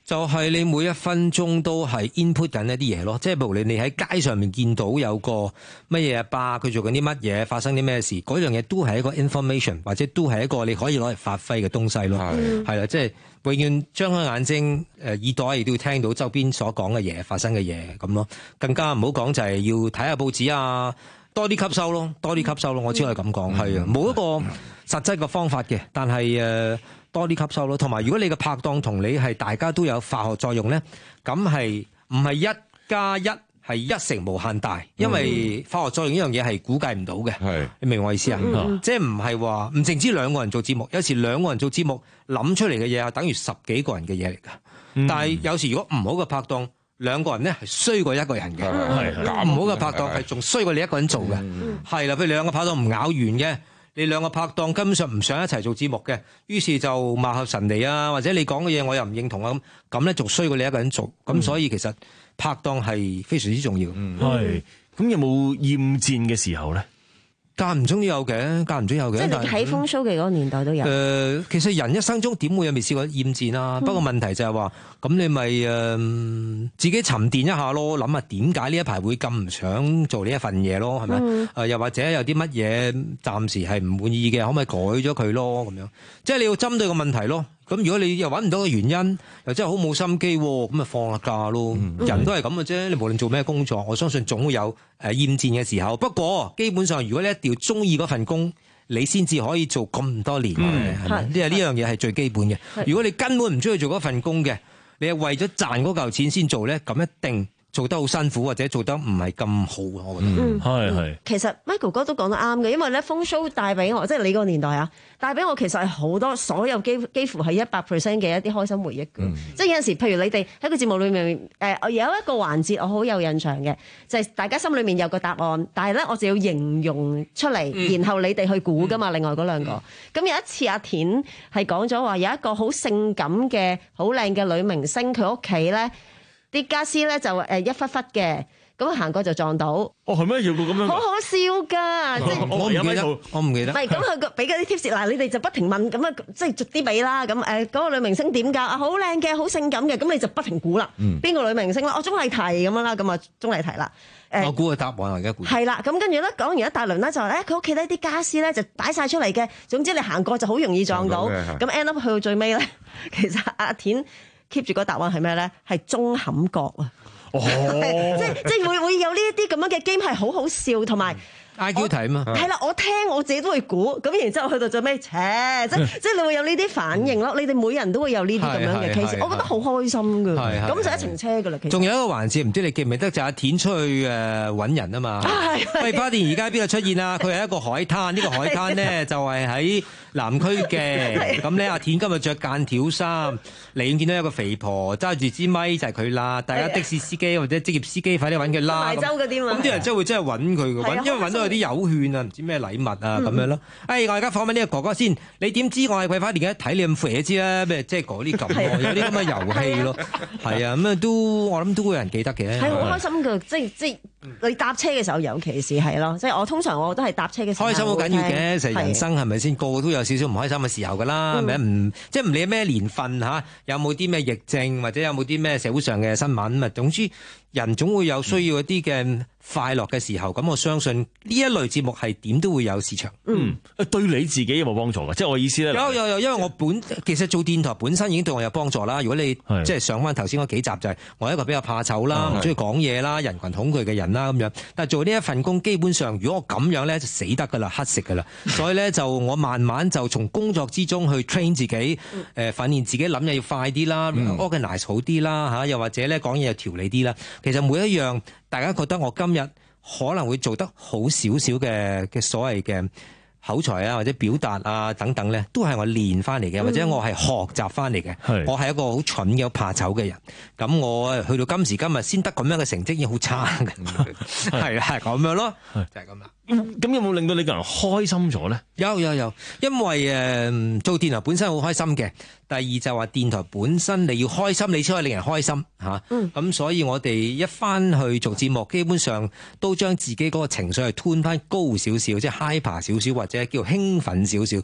就係你每一分鐘都係 input 緊一啲嘢咯，即係無論你喺街上面見到有個乜嘢吧，佢做緊啲乜嘢，發生啲咩事，嗰樣嘢都係一個 information， 或者都係一個你可以攞嚟發揮嘅東西咯。係啦，即係永遠張開眼睛，誒耳朵亦都要聽到周邊所講嘅嘢、發生嘅嘢咁咯。更加唔好講就係要睇下報紙啊，多啲吸收咯，多啲吸收咯。我只可以咁講，係啊，冇一個實質嘅方法嘅，但係誒。呃多啲吸收咯，同埋如果你嘅拍檔同你係大家都有化學作用咧，咁係唔係一加一係一乘無限大？因為化學作用呢樣嘢係估計唔到嘅。係，你明我意思啊？嗯、即係唔係話唔淨止兩個人做節目，有時兩個人做節目諗出嚟嘅嘢啊，等於十幾個人嘅嘢嚟㗎。嗯、但係有時如果唔好嘅拍檔，兩個人咧係衰過一個人嘅。係咁唔好嘅拍檔係仲衰過你一個人做嘅。係啦，譬如兩個拍檔唔咬完嘅。你兩個拍檔根本上唔想一齊做節目嘅，於是就貌合神離啊，或者你講嘅嘢我又唔認同啊，咁咁咧仲衰過你一個人做，咁、嗯、所以其實拍檔係非常之重要。係、嗯， 咁有冇厭戰嘅時候咧？ 間唔中都有嘅，間唔中有嘅。 即係你喺風 show 嘅嗰個年代都有。誒、 呃，其實人一生中點會有未試過厭戰啊？嗯、不過問題就係話，咁你咪誒、呃、自己沉澱一下咯，諗下點解呢一排會咁唔想做呢一份嘢咯，係咪？誒、嗯呃，又或者有啲乜嘢暫時係唔滿意嘅，可唔可以改咗佢咯？咁樣，即係你要針對個問題咯。咁如果你又揾唔到個原因，又真係好冇心機，咁咪放下假咯。嗯、人都係咁嘅啫。你無論做咩工作，我相信總會有誒厭戰嘅時候。不過基本上，如果你一定要中意嗰份工，你先至可以做咁多年，係咪？呢呢樣嘢係最基本嘅。如果你根本唔中意做嗰份工嘅，你係為咗賺嗰嚿錢先做咧，咁一定做得好辛苦，或者做得唔係咁好。我覺得係係、 嗯嗯。其實 Michael 哥都講得啱嘅，因為咧風 show 帶俾我，即係你嗰個年代啊，帶俾我其實係好多所有幾幾乎係一百 percent 嘅一啲開心回憶嘅。嗯、即係有陣時，譬如你哋喺個節目裏面，誒、呃，我有一個環節我好有印象嘅，就係、是、大家心裏面有個答案，但係咧我就要形容出嚟，嗯、然後你哋去估噶嘛。另外嗰兩個，咁、嗯、有一次阿田係講咗話，有一個好性感嘅、好靚嘅女明星，佢屋企咧。啲家私咧就誒一忽忽嘅，咁行過就撞到。 哦，係咩？要個咁樣？ 好好笑㗎！即係我唔記得，我唔記得。 唔係咁，佢俾嗰啲 tips，嗱你哋就不停問，咁啊即係逐啲俾啦。咁誒嗰個女明星點㗎？啊好靚嘅，好性感嘅，咁你就不停估啦。邊個女明星啦？哦，鐘麗緹咁樣啦，咁啊鐘麗緹啦。誒， 我估個答案我而家估。 係啦，咁跟住咧講完一大輪咧，就話咧佢屋企呢啲家私咧就擺晒出嚟嘅。總之你行過就好容易撞到。咁 end up 去到最尾咧，其實阿田 keep 住個答案係咩咧？係鐘冚角啊！哦，即即會會有呢一啲咁樣嘅 game 係好好笑，同埋 I Q 題啊嘛。 係啦，我聽我自己都會估，咁然之後去到最尾，切，即即你會有呢啲反應咯。你哋每人都會有呢啲咁樣嘅 case，我覺得好開心㗎。咁就一程車㗎啦。其實仲有一個環節，唔知你記唔記得就阿田出去誒揾人啊嘛？喂，花田而家邊度出現啊？佢係一個海灘，呢個海灘咧就係喺南區嘅。咁咧，阿田今日着間條衫，離遠見到有個肥婆揸住支咪就係佢啦。大家的士司機或者職業司機快啲揾佢啦。 惠州嗰啲嘛。咁啲人真係會真係揾佢嘅，揾因為揾到有啲有券啊，唔知咩禮物啊咁樣咯。誒，我而家訪問呢個哥哥先，你點知我係桂花田嘅？睇你咁肥知啦，咩即係嗰啲咁，有啲咁嘅遊戲咯。係啊，咁啊都我諗都會有人記得嘅。 係好開心㗎，即係即係你搭車嘅時候，尤其是係咯，即係我通常我都係搭車嘅時候。開心好緊要嘅，成人生係咪先？個個都有少少唔開心嘅時候㗎啦，係咪？唔即係唔理咩年份嚇，有冇啲咩疫症或者有冇啲咩社會上嘅新聞啊？總之人總會有需要一啲嘅快樂嘅時候，咁我相信呢一類節目係點都會有市場。 嗯，對你自己有冇幫助㗎？即係我意思咧。 有有有，因為我本其實做電台本身已經對我有幫助啦。如果你即係上翻頭先嗰幾集，就係我係一個比較怕醜啦，唔中意講嘢啦，人群恐懼嘅人啦咁樣。但係做呢一份工，基本上如果我咁樣咧，就死得㗎啦，乞食㗎啦。所以咧就我慢慢就從工作之中去 train 自己，誒、呃、訓練自己諗嘢要快啲啦、嗯、organize 好啲啦嚇，又或者咧講嘢又條理啲啦。其實每一樣大家覺得我今日可能會做得好少少嘅嘅所謂嘅口才啊，或者表達啊等等咧，都係我練翻嚟嘅，或者我係學習翻嚟嘅。嗯、我係一個好蠢嘅、好怕醜嘅人。咁我去到今時今日先得咁樣嘅成績，已經好差嘅。係係咁樣咯，就係咁啦。 咁有冇令到你個人開心咗咧？ 有有有，因為誒、呃、做電台本身好開心嘅。第二就話電台本身你要開心，你先可以令人開心嚇。咁、嗯啊、所以我哋一翻去做節目，基本上都將自己嗰個情緒係吞翻高少少，即係 hyper 少少，或者叫興奮少少。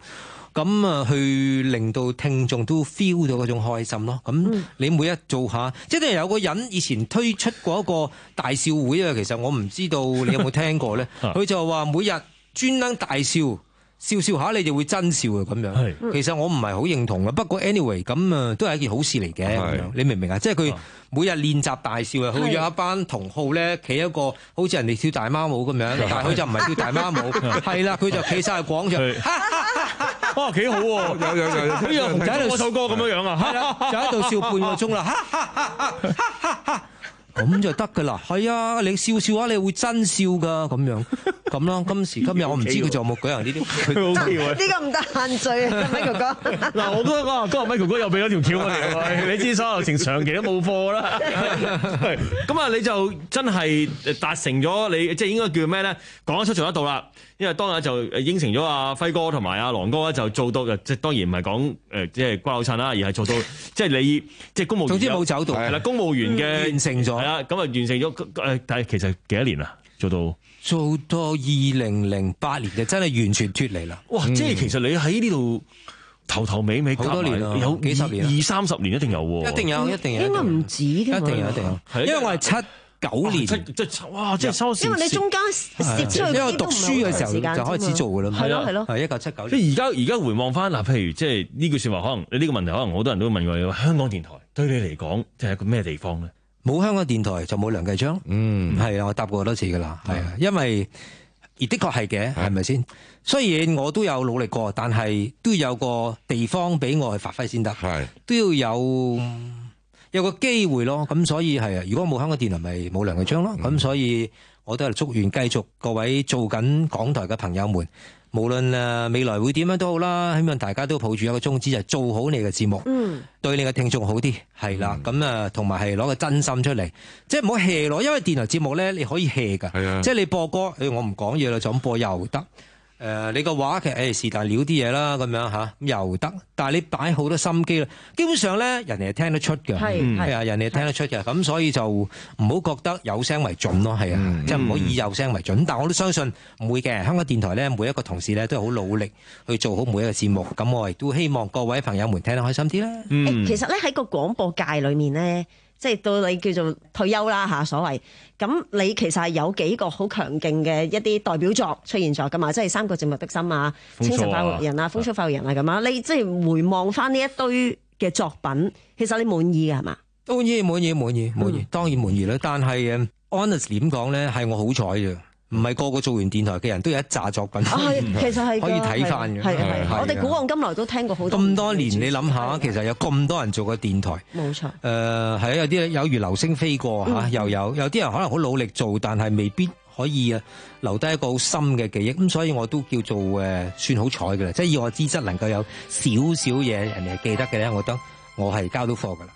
咁啊去令到聽眾都 feel 到嗰種開心咯。咁你每一做下，即係有個人以前推出過一個大笑會啊，其實我唔知道你有冇聽過咧？佢就話每日專登大笑。笑笑下你就會真笑啊咁樣，其實我唔係好認同嘅。不過 anyway 咁啊都係一件好事嚟嘅咁樣，你明唔明啊？即係佢每日練習大笑啊，佢約一班同好咧，企一個好似人哋跳大媽舞咁樣，但係佢就唔係跳大媽舞，係啦，佢就企晒喺廣場， 哇幾好喎！ 有有有有， 呢個紅仔歌首歌咁樣樣啊， 係啦，就喺度笑半個鐘啦。咁就得噶啦，係啊！你笑笑下，你會真笑噶咁樣咁啦。今時今日我唔知佢仲有冇舉行呢啲， 呢個唔得限聚啊，Michael 哥。 嗱，我覺得啊，今日 Michael 哥又俾咗條橋我哋，你知所有成長期都冇貨啦。咁啊，你就真係達成咗你，即係應該叫咩咧？講得出做得到啦。因為當日就應承咗阿輝哥同埋阿郎哥咧，就做到即係當然唔係講誒，即係瓜老襯啦，而係做到即係你即係公務員。總之冇走到係啦，公務員嘅完成咗係啦，咁啊完成咗誒，但係其實幾多年啊？做到做到二零零八年就真係完全脫離啦。 哇！即係其實你喺呢度頭頭尾尾好多年啦， 有幾十年， 二三十年一定有喎。 一定有，一定有， 應該唔止嘅， 一定有，一定有。因為我係七。九年即係哇！即係收視， 因為你中間攝出去， 因為讀書嘅時候就開始做㗎啦， 係咯係咯， 係一九七九年。 即係而家而家回望翻嗱，譬如即係呢句説話，可能你呢個問題，可能好多人都會問過你：香港電台對你嚟講，即係一個咩地方咧？ 冇香港電台就冇梁繼昌。嗯，係啊，我答過好多次㗎啦，係啊，因為而的確係嘅，係咪先？雖然我都有努力過，但係都有個地方俾我去發揮先得，係都要有。有個機會咯，咁所以係啊，如果冇香港電台咪冇梁繼昌咯，咁、嗯、所以我都係祝願繼續各位做緊港台嘅朋友們，無論誒未來會點樣都好啦，希望大家都抱住一個宗旨，就係做好你嘅節目，嗯，對你嘅聽眾好啲，係啦，咁啊同埋係攞個真心出嚟，即係唔好 hea 咯，因為電台節目咧你可以 hea 噶，係啊，即係你播歌，誒我唔講嘢啦，就咁播又得。誒、呃，你個話劇誒是但撩啲嘢啦，咁樣嚇咁又得，但係你擺好多心機啦，基本上咧人哋係聽得出嘅，係係啊，人哋係聽得出嘅，咁所以就唔好覺得有聲為準咯，係啊，嗯、即係唔好以有聲為準。但我都相信唔會嘅，香港電台咧每一個同事咧都係好努力去做好每一個節目，咁我亦都希望各位朋友們聽得開心啲啦。 嗯欸、其實咧喺個廣播界裏面咧。即係到你叫做退休啦嚇，所謂咁你其實係有幾個好強勁嘅一啲代表作出現咗㗎嘛，即係三個寂寞的心啊、清晨快活人啊、風騷快活人啊咁啊，你即係回望翻呢一堆嘅作品，其實你滿意嘅係嘛？ 當然滿意，滿意，滿意，當然滿意啦。但係誒 honestly 點講咧，係我好彩啫。唔係個個做完電台嘅人都有一紮作品， 啊、其實係可以睇翻嘅。 係係，我哋古往今來都聽過好多。 咁多年，你諗下，其實有咁多人做過電台， 冇錯。誒、 呃，係啊，有啲有如流星飛過嚇、嗯，又有有啲人可能好努力做，但係未必可以啊留低一個好深嘅記憶。咁所以我都叫做誒算好彩嘅啦，即係以我資質能夠有少少嘢人哋係記得嘅咧，我覺得我係交到貨㗎啦。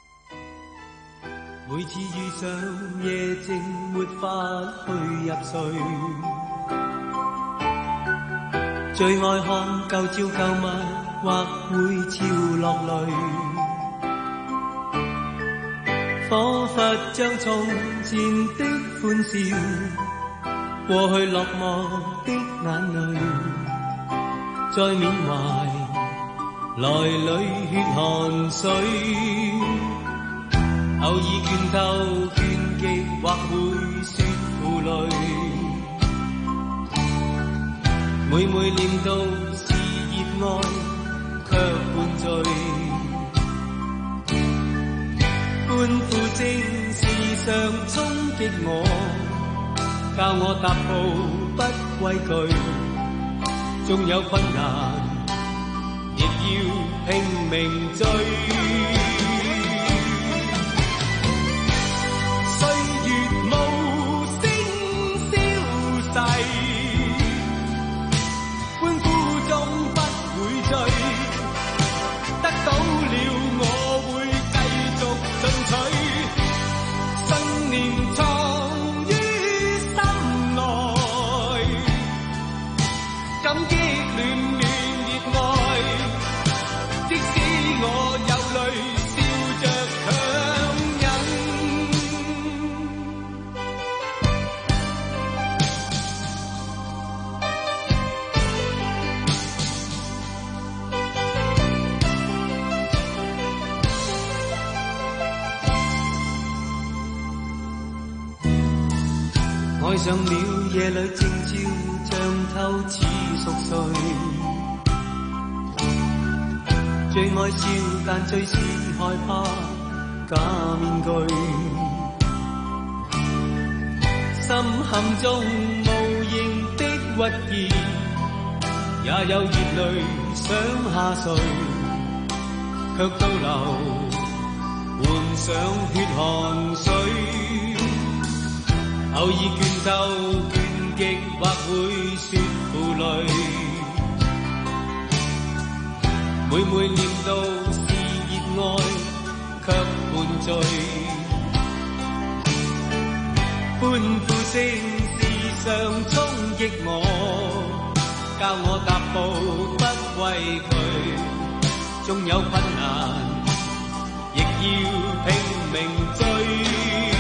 每次遇上夜靜沒法去入睡，最愛看舊照舊物或會潮落淚，彷彿將從前的歡笑過去落寞的眼淚再緬懷來裏血汗水，偶爾倦透倦極或會說負累，每每念到是熱愛卻灌醉，歡呼聲時常衝擊我，教我踏步不畏懼，縱有困難亦要拼命追。 愛上了夜裏靜照像透似熟睡，最愛笑但最是害怕假面具，深陷中無形的鬱結，也有熱淚想下垂，卻倒流換上血汗水，偶爾倦透倦極或會說負累，每每念到是熱愛卻伴醉，歡呼聲時常衝擊我，教我踏步不畏懼，縱有困難亦要拼命追。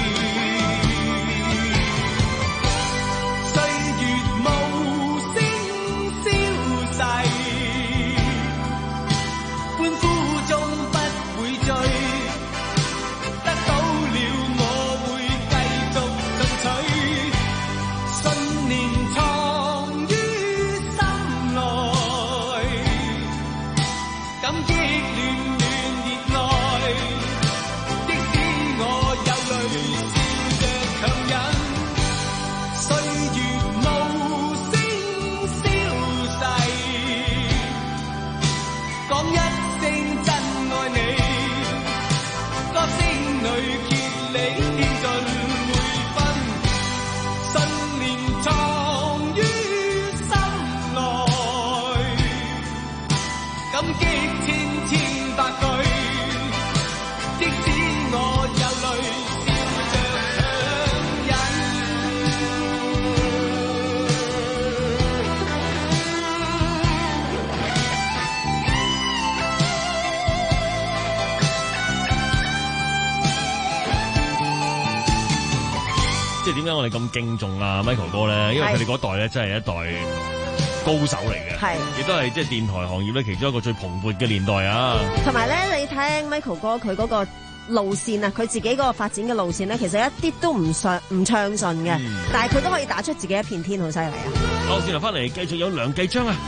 點解我哋咁敬重啊 Michael 哥咧？因為佢哋嗰代咧真係一代高手嚟嘅，亦都係即係電台行業咧其中一個最蓬勃嘅年代啊！ 同埋咧，你睇 Michael 哥佢嗰個路線啊，佢自己嗰個發展嘅路線咧，其實一啲都唔暢唔暢順嘅，嗯、但係佢都可以打出自己一片天，好犀利啊！ 好，轉頭翻嚟繼續有梁繼章啊！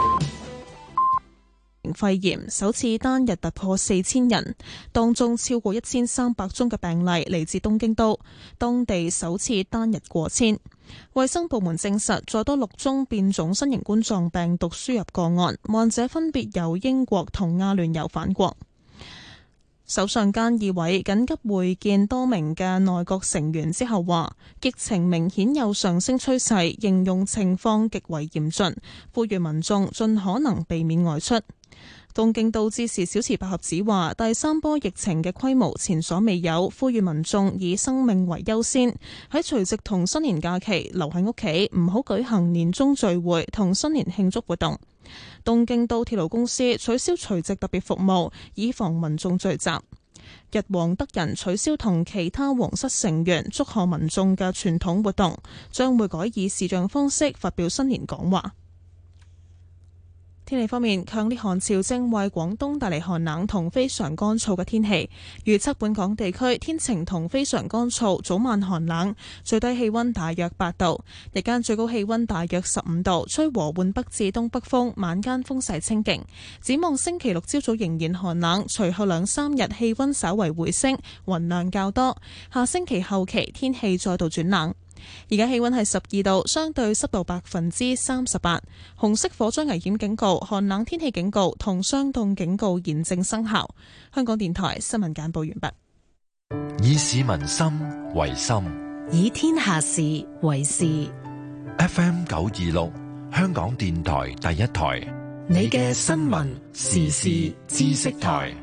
肺炎首次單日突破四千人，當中超過一千三百宗嘅病例嚟自東京都，當地首次單日過千。衛生部門證實再多六宗變種新型冠狀病毒輸入個案，患者分別由英國同阿聯酋返國。首相菅義偉緊急會見多名嘅內閣成員之後話，疫情明顯有上升趨勢，形容情況極為嚴峻，呼籲民眾盡可能避免外出。東京都知事小池百合子話，第三波疫情嘅規模前所未有，呼籲民眾以生命為優先，喺除夕同新年假期留喺屋企，唔好舉行年終聚會同新年慶祝活動。東京都鐵路公司取消除夕特別服務，以防民眾聚集。日皇德仁取消同其他皇室成員祝賀民眾嘅傳統活動，將會改以視像方式發表新年講話。天氣方面，強烈寒潮正為廣東帶嚟寒冷同非常乾燥嘅天氣。預測本港地區天晴同非常乾燥，早晚寒冷，最低氣溫大約八度，日間最高氣溫大約十五度，吹和緩北至東北風，晚間風勢清勁。展望星期六朝早仍然寒冷，隨後兩三日氣溫稍為回升，雲量較多。下星期後期天氣再度轉冷。而家氣溫係十二度，相對濕度百分之三十八。紅色火災危險警告、寒冷天氣警告同霜凍警告現正生效。香港電台新聞簡報完畢。以市民心為心， 以天下事為事。 F M 九二六，香港電台第一台， 你嘅新聞時事知識台。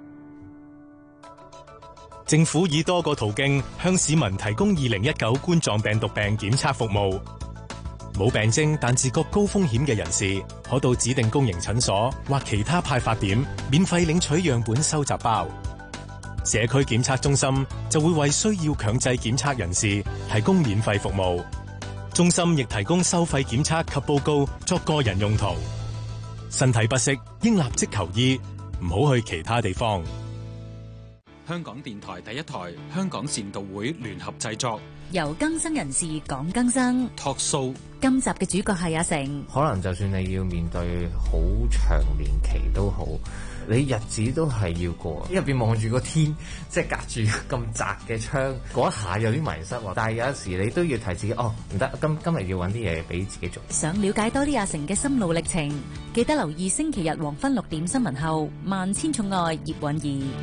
政府以多個途徑向市民提供二零一九冠狀病毒病檢測服務。冇病徵但自覺高風險嘅人士，可到指定公營診所或其他派發點免費領取樣本收集包。社區檢測中心就會為需要強制檢測人士提供免費服務。中心亦提供收費檢測及報告作個人用途。身體不適應立即求醫，唔好去其他地方。 香港電台第一台、香港善導會聯合製作， 由更生人士講更生托數。 今集嘅主角係阿成。 可能就算你要面對好長年期都好，你日子都係要過。入邊望住個天，即係隔住咁窄嘅窗，嗰一下有啲迷失喎。但係有時你都要提自己，哦唔得，今今日要揾啲嘢俾自己做。 想了解多啲阿成嘅心路歷程，記得留意星期日黃昏六點新聞後，《萬千寵愛葉韻儀》。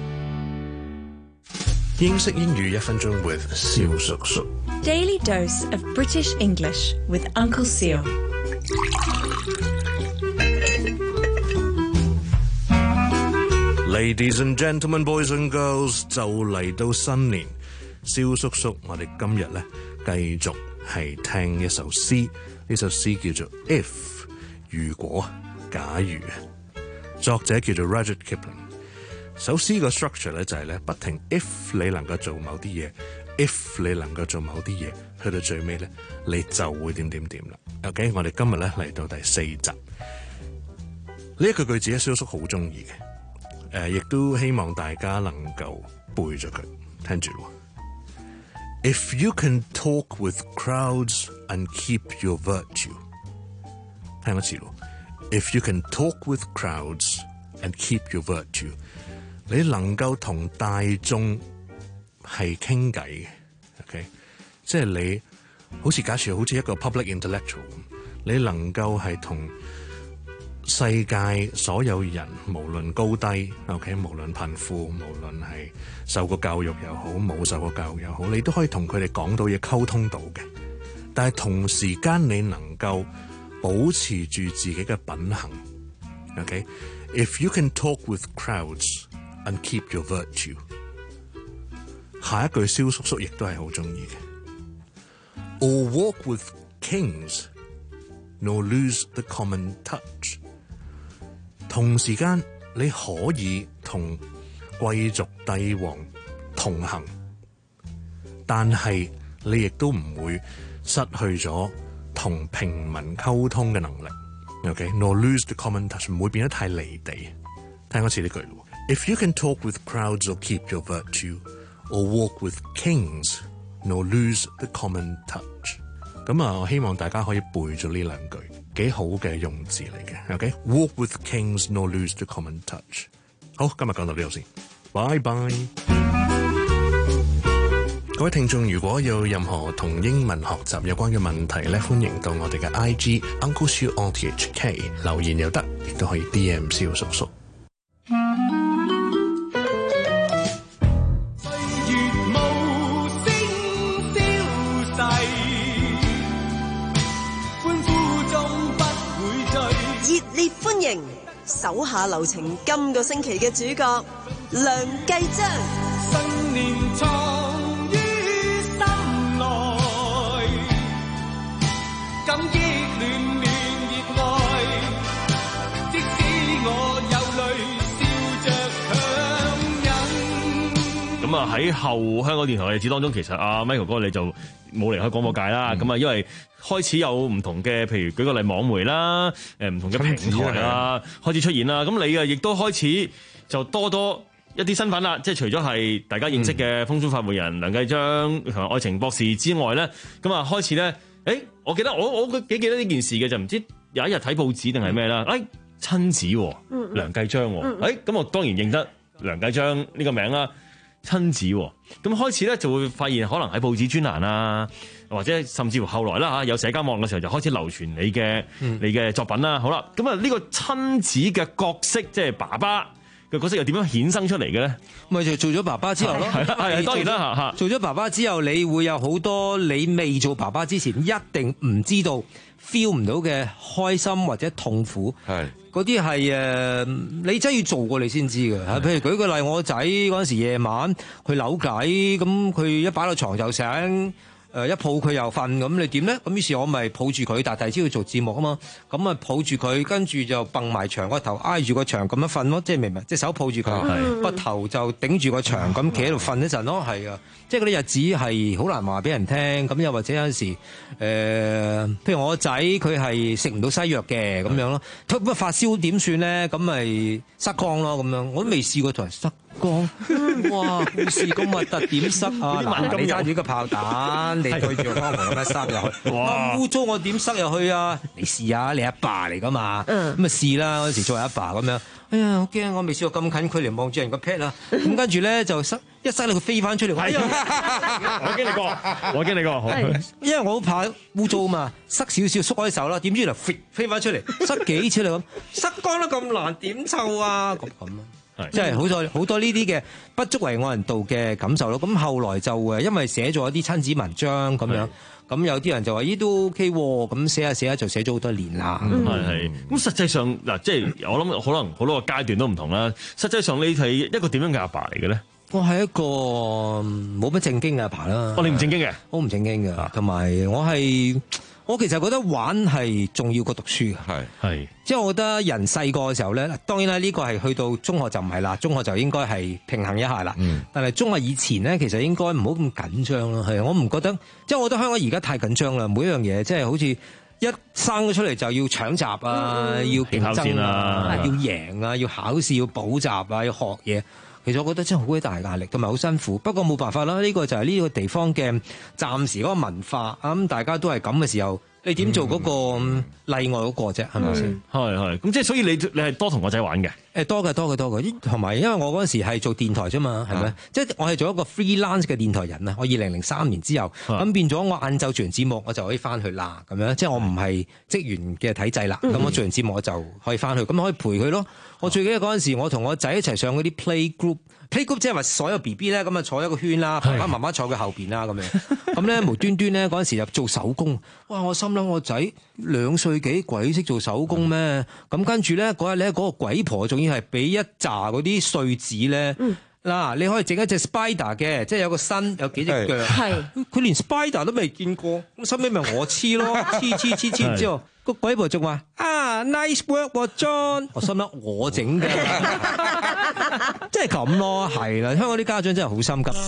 英式英語一分鐘 with 蕭叔叔。 Daily dose of British English with Uncle Seal。 Ladies and gentlemen, boys and girls， 就嚟到新年，蕭叔叔，我哋今日咧繼續係聽一首詩，呢首詩叫做 If， 如果假如，作者叫做 Rudyard Kipling。首詩個 structure 咧就係咧不停 if 你能夠做某啲嘢 ，if 你能夠做某啲嘢，去到最尾咧你就會點點點啦。OK， 我哋今日咧嚟到第四集，呢一句句子咧，蕭叔好中意嘅，誒、呃，亦都希望大家能夠背咗佢，聽住咯。If you can talk with crowds and keep your virtue， 聽一次咯。If you can talk with crowds and keep your virtue。你能夠同大眾係傾偈嘅 ，OK， 即係你好似假設好似一個 public intellectual 咁，你能夠係同世界所有人，無論高低 ，OK， 無論貧富，無論係受過教育又好，冇受過教育又好，你都可以同佢哋講到嘢，溝通到嘅。但係同時間你能夠保持住自己嘅品行 ，OK，If you can talk with crowds。And keep your virtue。下一句蕭叔叔亦都係好中意嘅。Or walk with kings, nor lose the common touch。同時間你可以同貴族帝王同行，但係你亦都唔會失去咗同平民溝通嘅能力。OK，nor lose the common touch， 唔會變得太離地。聽一次呢句。If you can talk with crowds or keep your virtue, or walk with kings, nor lose the common touch。咁啊，我希望大家可以背咗呢兩句，幾好嘅用字嚟嘅。OK，walk with kings, nor lose the common touch。好，今日講到呢度先，拜拜。各位聽眾，如果有任何同英文學習有關嘅問題咧，歡迎到我哋嘅 I G Uncle Siu on T H K 留言又得，亦都可以 D M 蕭叔叔。 手下留情，今個星期嘅主角梁繼章。 新年藏於心內，感激暖暖熱愛，即使我有淚，笑着強忍。 咁啊喺後香港電台嘅日子當中，其實阿 Michael 哥你就冇離開廣播界啦。咁啊、嗯，因為開始有唔同嘅，譬如舉個例網媒啦，誒唔同嘅平台啦，開始出現啦。咁你啊，亦都開始就多多一啲身份啦。即係除咗係大家認識嘅風騷發匯人梁繼章同埋愛情博士之外咧，咁啊開始咧，誒，我記得我我幾記得呢件事嘅，就唔知有一日睇報紙定係咩啦，誒親子梁繼章，誒咁我當然認得梁繼章呢個名啦。親子咁開始咧，就會發現可能喺報紙專欄啊，或者甚至乎後來啦嚇有社交網絡嘅時候，就開始流傳你嘅、嗯、你嘅作品啦。好啦，咁啊呢個親子嘅角色，即係爸爸嘅角色，又點樣衍生出嚟嘅咧？ 咪就做咗爸爸之後咯， 係啦，係當然啦嚇。 做咗爸爸之後，你會有好多你未做爸爸之前一定唔知道 feel 唔到嘅開心或者痛苦。係。嗰啲係誒，你真係要做過你先知嘅嚇。譬如舉個例，我仔嗰陣時夜晚佢扭計，咁佢一擺到床就醒，誒一抱佢又瞓，咁你點咧？咁於是我咪抱住佢，但係第二朝要做節目啊嘛，咁啊抱住佢，跟住就蹦埋牆個頭挨住個牆咁樣瞓咯，即係明唔明？即係手抱住佢，個頭就頂住個牆咁企喺度瞓一陣咯，係啊，即係嗰啲日子係好難話俾人聽。咁又或者有陣時誒、呃，譬如我仔佢係食唔到西藥嘅咁樣咯，咁啊發燒點算咧？咁咪塞肛咯咁樣，我都未試過同人塞光，哇！故事咁核突點塞啊？嗱，你揸住個炮彈，你對住個湯盤咁樣塞入去，哇！污糟我點塞入去啊？你試下，你阿爸嚟噶嘛？咁啊試啦，嗰時作為阿爸咁樣。哎呀，好驚！我未試過咁近距離望住人個 pat 啦。咁跟住咧就塞一塞到佢飛翻出嚟。哎呀！ 我經歷過，我經歷過。 因為我好怕污糟嘛，塞少少縮開手啦。點知就飛飛翻出嚟，塞幾次嚟咁，塞乾都咁難，點臭啊？咁咁咯，即係好多好多呢啲嘅不足為外人道嘅感受咯。咁後來就誒，因為寫咗一啲親子文章咁樣。咁有啲人就話咦都 OK 喎，咁寫下寫下就寫咗好多年啦。 係係。咁實際上嗱，即係我諗可能好多個階段都唔同啦。實際上你係一個點樣嘅阿爸嚟嘅咧？ 我係一個冇乜正經嘅阿爸啦。 哦，你唔正經嘅？ 我唔正經嘅，同埋我係我其實覺得玩係重要過讀書嘅。 係係。 即係我覺得人細個嘅時候咧，當然啦，呢個係去到中學就唔係啦，中學就應該係平衡一下啦。嗯、但係中學以前咧，其實應該唔好咁緊張咯。係，我唔覺得，即係我覺得香港而家太緊張啦。每一樣嘢即係好似一生咗出嚟就要搶閘啊，嗯、要競爭啊，啊要贏啊，要考試，要補習啊，要學嘢。其實我覺得真係好鬼大壓力，同埋好辛苦。不過冇辦法啦，呢、呢個就係呢個地方嘅暫時嗰個文化。咁大家都係咁嘅時候。你點做嗰個例外嗰個啫？係咪先？ 係係。咁即係所以你你係多同個仔玩嘅？ 誒多嘅多嘅多嘅，同埋因為我嗰陣時係做電台啫嘛，係咪？啊、即係我係做一個 freelance 嘅電台人啊！我二零零三年之後，咁、啊、變咗我晏晝做完節目，我就可以翻去啦。咁樣即係我唔係職員嘅體制啦。咁、嗯、我做完節目我就可以翻去，咁可以陪佢咯。我最記得嗰陣時，我同我仔一齊上嗰啲 play group，play group 即係話所有 B B 咧咁啊坐一個圈啦，爸爸媽媽坐佢後邊啦咁樣。咁咧無端端咧嗰陣時就做手工，哇！我心諗我仔兩歲幾鬼識做手工咩？咁跟住咧嗰日咧嗰個鬼婆仲要係俾一紮嗰啲碎紙咧。嗱，你可以整一隻 spider 嘅，即係有個身，有幾隻腳。係，佢連 spider 都未見過，咁收尾咪我黐咯，黐黐黐黐之後，個鬼婆仲話啊 nice work 喎 John，我心諗我整嘅，即係咁咯，係啦，香港啲家長真係好心急，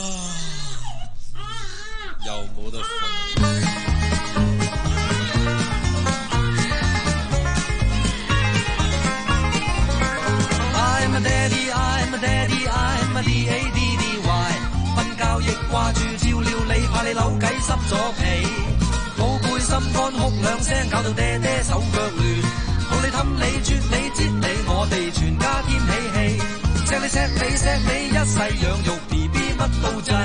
又冇得瞓。I'm a daddy, I'm a daddy, I'm a D A D D Y。瞓覺亦掛住照料你，怕你扭計濕咗皮。寶貝心肝哭兩聲，搞到爹爹手腳亂。抱你氹你啜你擠你，我哋全家添喜氣。錫你錫你錫你，一世養育 B B 乜都制。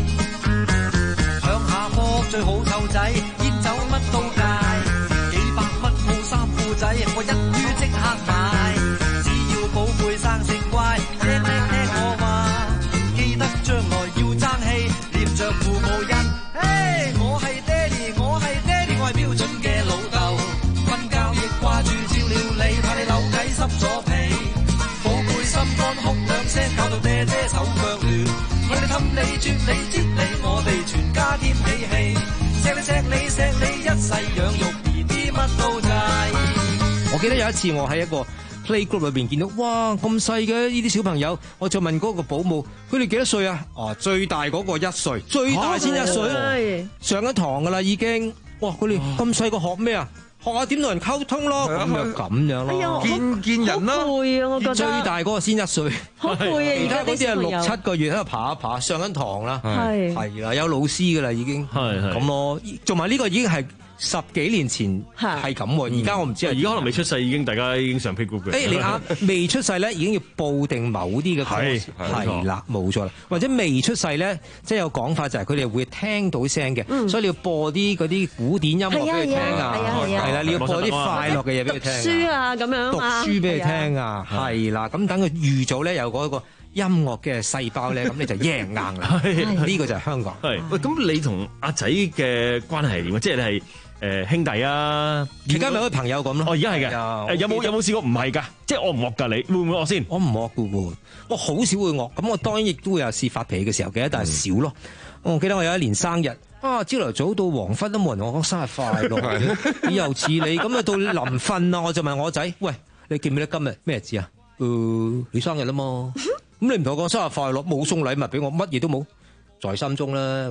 響下課最好湊仔，煙酒乜都戒。幾百蚊套衫褲仔，我一於即刻買。寶貝生性乖，聽聽聽我話，記得將來要爭氣，念着父母恩。嘿，我係爹哋，我係爹哋，我係標準嘅老豆。瞓覺亦掛住照料你，怕你扭計濕咗皮。寶貝心肝哭兩聲，搞到爹爹手腳亂。我哋氹你啜你擠你，我哋全家添喜氣。錫你錫你錫你，一世養育 B B 乜都制。 我記得有一次我喺一個playgroup 裏邊見到，哇咁細嘅呢啲小朋友，我就問嗰個保姆，佢哋幾多歲啊？哦，最大嗰個一歲，最大先一歲，啊、上緊堂噶啦已經。哇，佢哋咁細個學咩啊？學下點同人溝通咯，咁就咁樣咯， 見見人啦。 好攰啊，我覺得。 最大嗰個先一歲， 好攰啊！ 其他嗰啲係六七個月喺度爬一爬，上緊堂啦，係係啦，有老師噶啦已經，係係咁咯。同埋呢個已經係。十幾年前係咁喎，而家我唔知啊， 而家可能未出世已經大家已經上 playgroup 嘅。 誒，你啱未出世咧，已經要報定某啲嘅係係啦，冇錯啦。或者未出世咧，即係有講法就係佢哋會聽到聲嘅，所以你要播啲嗰啲古典音樂俾佢聽啊，係啦，你要播啲快樂嘅嘢俾佢聽。 讀書啊，咁樣讀書俾佢聽啊，係啦，咁等佢預早咧有嗰個音樂嘅細胞咧，咁你就贏硬啦。呢個就係香港。 係喂，咁你同阿仔嘅關係係點啊？即係你係。誒兄弟啊， 而家咪好似朋友咁咯。 哦，而家係嘅。誒有冇有冇試過唔係㗎？即係惡唔惡㗎？你會唔會惡先？ 我唔惡嘅喎，我好少會惡。咁我當然亦都會有試發脾氣嘅時候嘅，但係少咯。我記得我有一年生日，啊朝頭早到黃昏都冇人同我講生日快樂，又似你咁啊到臨瞓啊，我就問我仔：喂，你記唔記得今日咩日子啊？誒，你生日啦嘛。咁你唔同我講生日快樂，冇送禮物俾我，乜嘢都冇，在心中啦。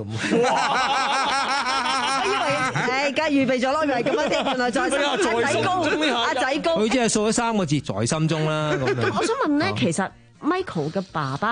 誒，梗係預備咗咯，係咁樣啲，原來在心中。阿仔高，阿仔高， 佢只係掃咗三個字，在心中啦。咁樣。 我想問咧，其實 Michael 嘅爸爸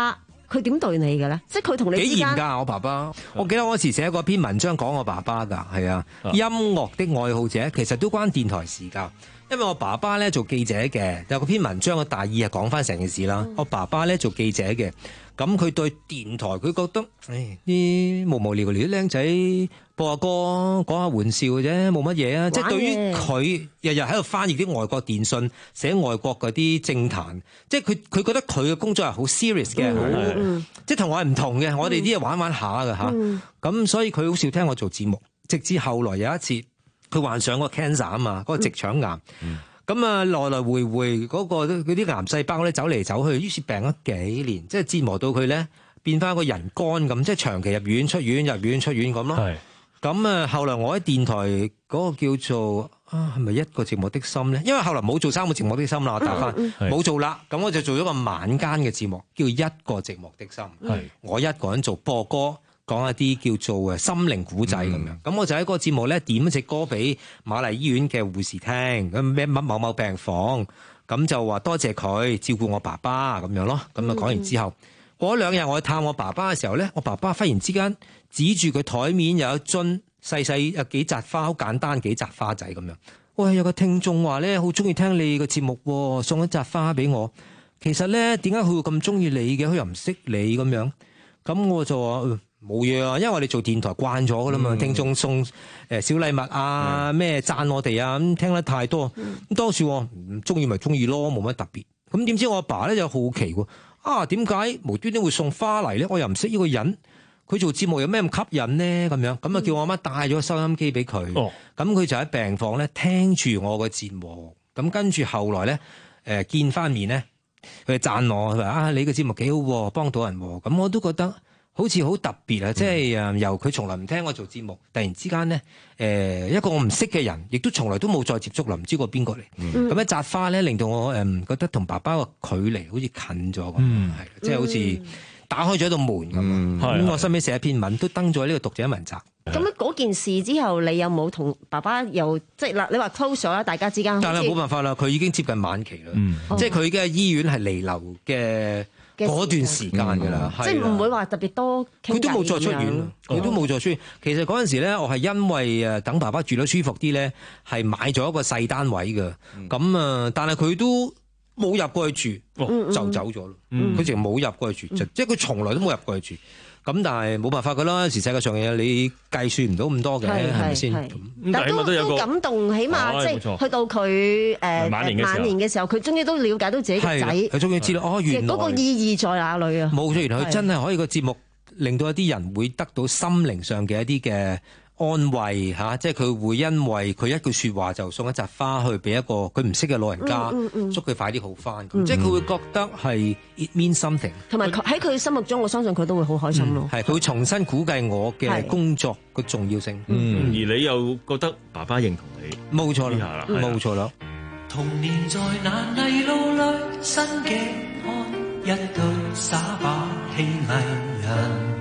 佢點對你嘅咧？即係佢同你之間幾嚴㗎，我爸爸。我記得我嗰時寫過篇文章講我爸爸㗎，係啊，音樂的愛好者其實都關電台事㗎。因為我爸爸咧做記者嘅，有個篇文章嘅大意係講翻成件事啦。嗯、我爸爸咧做記者嘅，咁佢對電台佢覺得，誒啲無無聊聊啲僆仔播下歌講下玩笑嘅啫，冇乜嘢啊。即係對於佢日日喺度翻譯啲外國電訊，寫外國嗰啲政壇，即係佢佢覺得佢嘅工作係好 serious 嘅，好、嗯、即係同我係唔同嘅。我哋啲嘢玩玩下㗎吓，咁、嗯、所以佢好少聽我做節目。直至後來有一次。佢患上個 cancer 啊嘛，嗰個直腸癌，咁啊來來回回嗰個嗰啲癌細胞咧走嚟走去，於是病咗幾年，即係折磨到佢咧變翻個人乾咁，即係長期入院出院入院出院咁咯。咁啊後來我喺電台嗰個叫做啊係咪一個寂寞的心咧？因為後來冇做三個寂寞的心啦，我打翻冇做啦，咁我就做咗個晚間嘅節目，叫一個寂寞的心，我一個人做播歌。講一啲叫做誒心靈古仔咁樣，咁、嗯、我就喺嗰個節目咧點一隻歌俾瑪麗醫院嘅護士聽，咁咩乜某某病房，咁就話多謝佢照顧我爸爸咁樣咯。咁啊講完之後，過咗兩日我去探我爸爸嘅時候咧，我爸爸忽然之間指住佢台面有一樽細細有幾扎花，好簡單幾扎花仔咁樣。喂，有個聽眾話咧好中意聽你嘅節目，送一扎花俾我。其實咧點解佢會咁中意你嘅？佢又唔識你咁樣。咁我就話。冇嘢啊，因為我哋做電台慣咗噶啦嘛，嗯、聽眾送誒小禮物啊，咩讚、嗯、我哋啊，咁聽得太多，咁、嗯、多數唔中意咪中意咯，冇乜特別。咁點知我阿爸咧就好奇喎，啊點解無端端會送花嚟咧？我又唔識呢個人，佢做節目有咩咁吸引呢？咁樣咁啊叫我阿媽帶咗個收音機俾佢，咁、哦、佢就喺病房咧聽住我個節目，咁跟住後來咧誒、呃、見翻面咧，佢就讚我，佢話啊你個節目幾好，幫到人，咁我都覺得。好似好特別啊！即係誒，由佢從來唔聽我做節目，突然之間咧，誒、呃、一個我唔識嘅人，亦都從來都冇再接觸啦，唔知過邊個嚟。咁、嗯、一扎花咧，令到我誒、呃、覺得同爸爸個距離好似近咗咁，係、嗯，即係好似打開咗一道門咁。咁、嗯嗯、我後尾寫一篇文，都登咗呢個讀者文集。 咁樣嗰件事之後，你有冇同爸爸又即係嗱？你話 close 咗啦，大家之間。 但係冇辦法啦，佢已經接近晚期啦、嗯，即係佢嘅醫院係彌留嘅。嗰段時間㗎啦， 即係唔會話特別多傾偈。佢都冇再出院，佢、哦、都冇再出院。其實嗰陣時咧，我係因為誒等爸爸住得舒服啲咧，係買咗一個細單位嘅。咁、嗯、啊，但係佢都冇入過去住，哦、就走咗咯。佢淨係冇入過去住，嗯、即係佢從來都冇入過去住。咁但係冇辦法㗎啦，有時世界上嘅嘢你計算唔到咁多嘅，係咪先？ 但都都感動，起碼即係去到佢誒晚年嘅時候，佢終於都了解到自己個仔， 佢終於知道哦，原來嗰個意義在哪裏啊？ 冇錯，原來佢真係可以個節目令到一啲人會得到心靈上嘅一啲嘅安慰嚇、啊，即係佢會因為佢一句説話就送一扎花去俾一個佢唔識嘅老人家，嗯嗯嗯、祝佢快啲好翻、嗯。即係佢會覺得係 it means something。同埋喺佢心目中，我相信佢都會好開心咯。係、嗯、佢會重新估計我嘅工作嘅重要性。 嗯，而你又覺得爸爸認同你， 冇錯啦，冇錯啦。 童年在那泥路裏，新嘅看一對耍把戲藝人。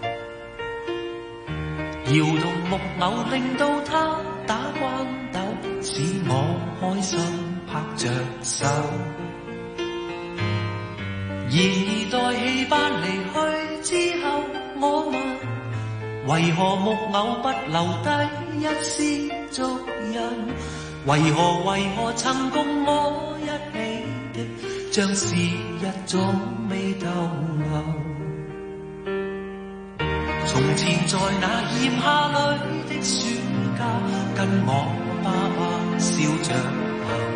搖動木偶令到他打關鬥，使我開心拍着手。然而待戲班離去之後，我問為何木偶不留低一絲足印？為何為何曾共我一起的，像是一種未逗留。從前在那炎夏裏的暑假，跟我爸爸笑着行，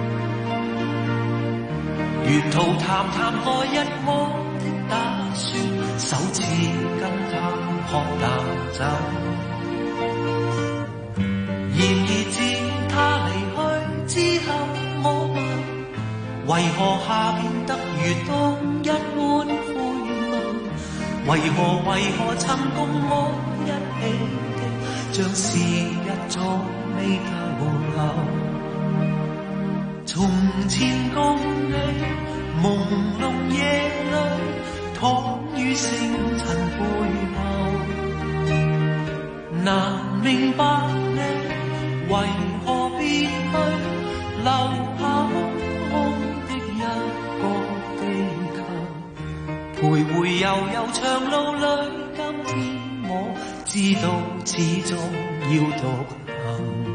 沿途談談來日我的打算，首次跟他喝淡酒。然而自他離去之後，我問為何夏變得如冬一般灰暗？為何為何曾共我一起的，像是一種未逗留。從前共你朦朧夜裏，躺於星塵背後，難明白你為何別去，留下空空的一個地球。 徘徊悠悠長路裏，今天我知道始終要獨行。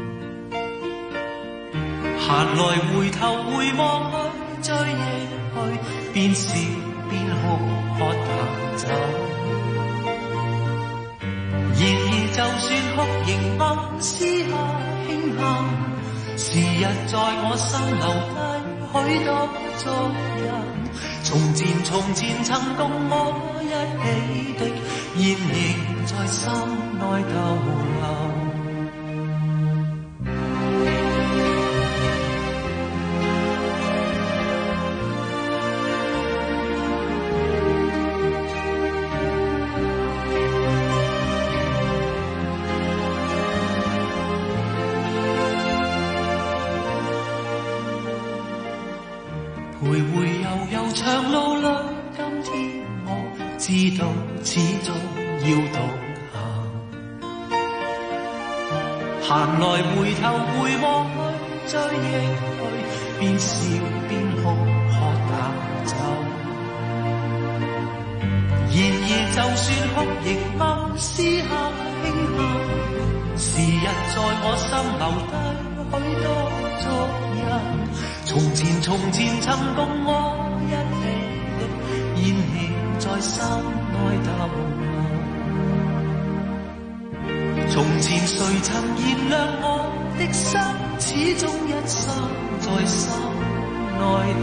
閒來回頭回望去，追憶去，邊笑邊哭，喝淡酒。然而就算哭仍暗私下輕喊，時日在我心留低許多足印。從前從前曾共我一起的，現仍在心內逗留。徘徊悠悠長路裏，今天我知道始終要獨行。閒來回頭回望去，追憶去，邊笑邊哭，喝淡酒。然而就算哭亦暗私下輕喊，時日在我心留低許多足印。從前從前曾共我一起的，現仍在心內逗留。從前誰曾燃亮我的心，始終一生在心內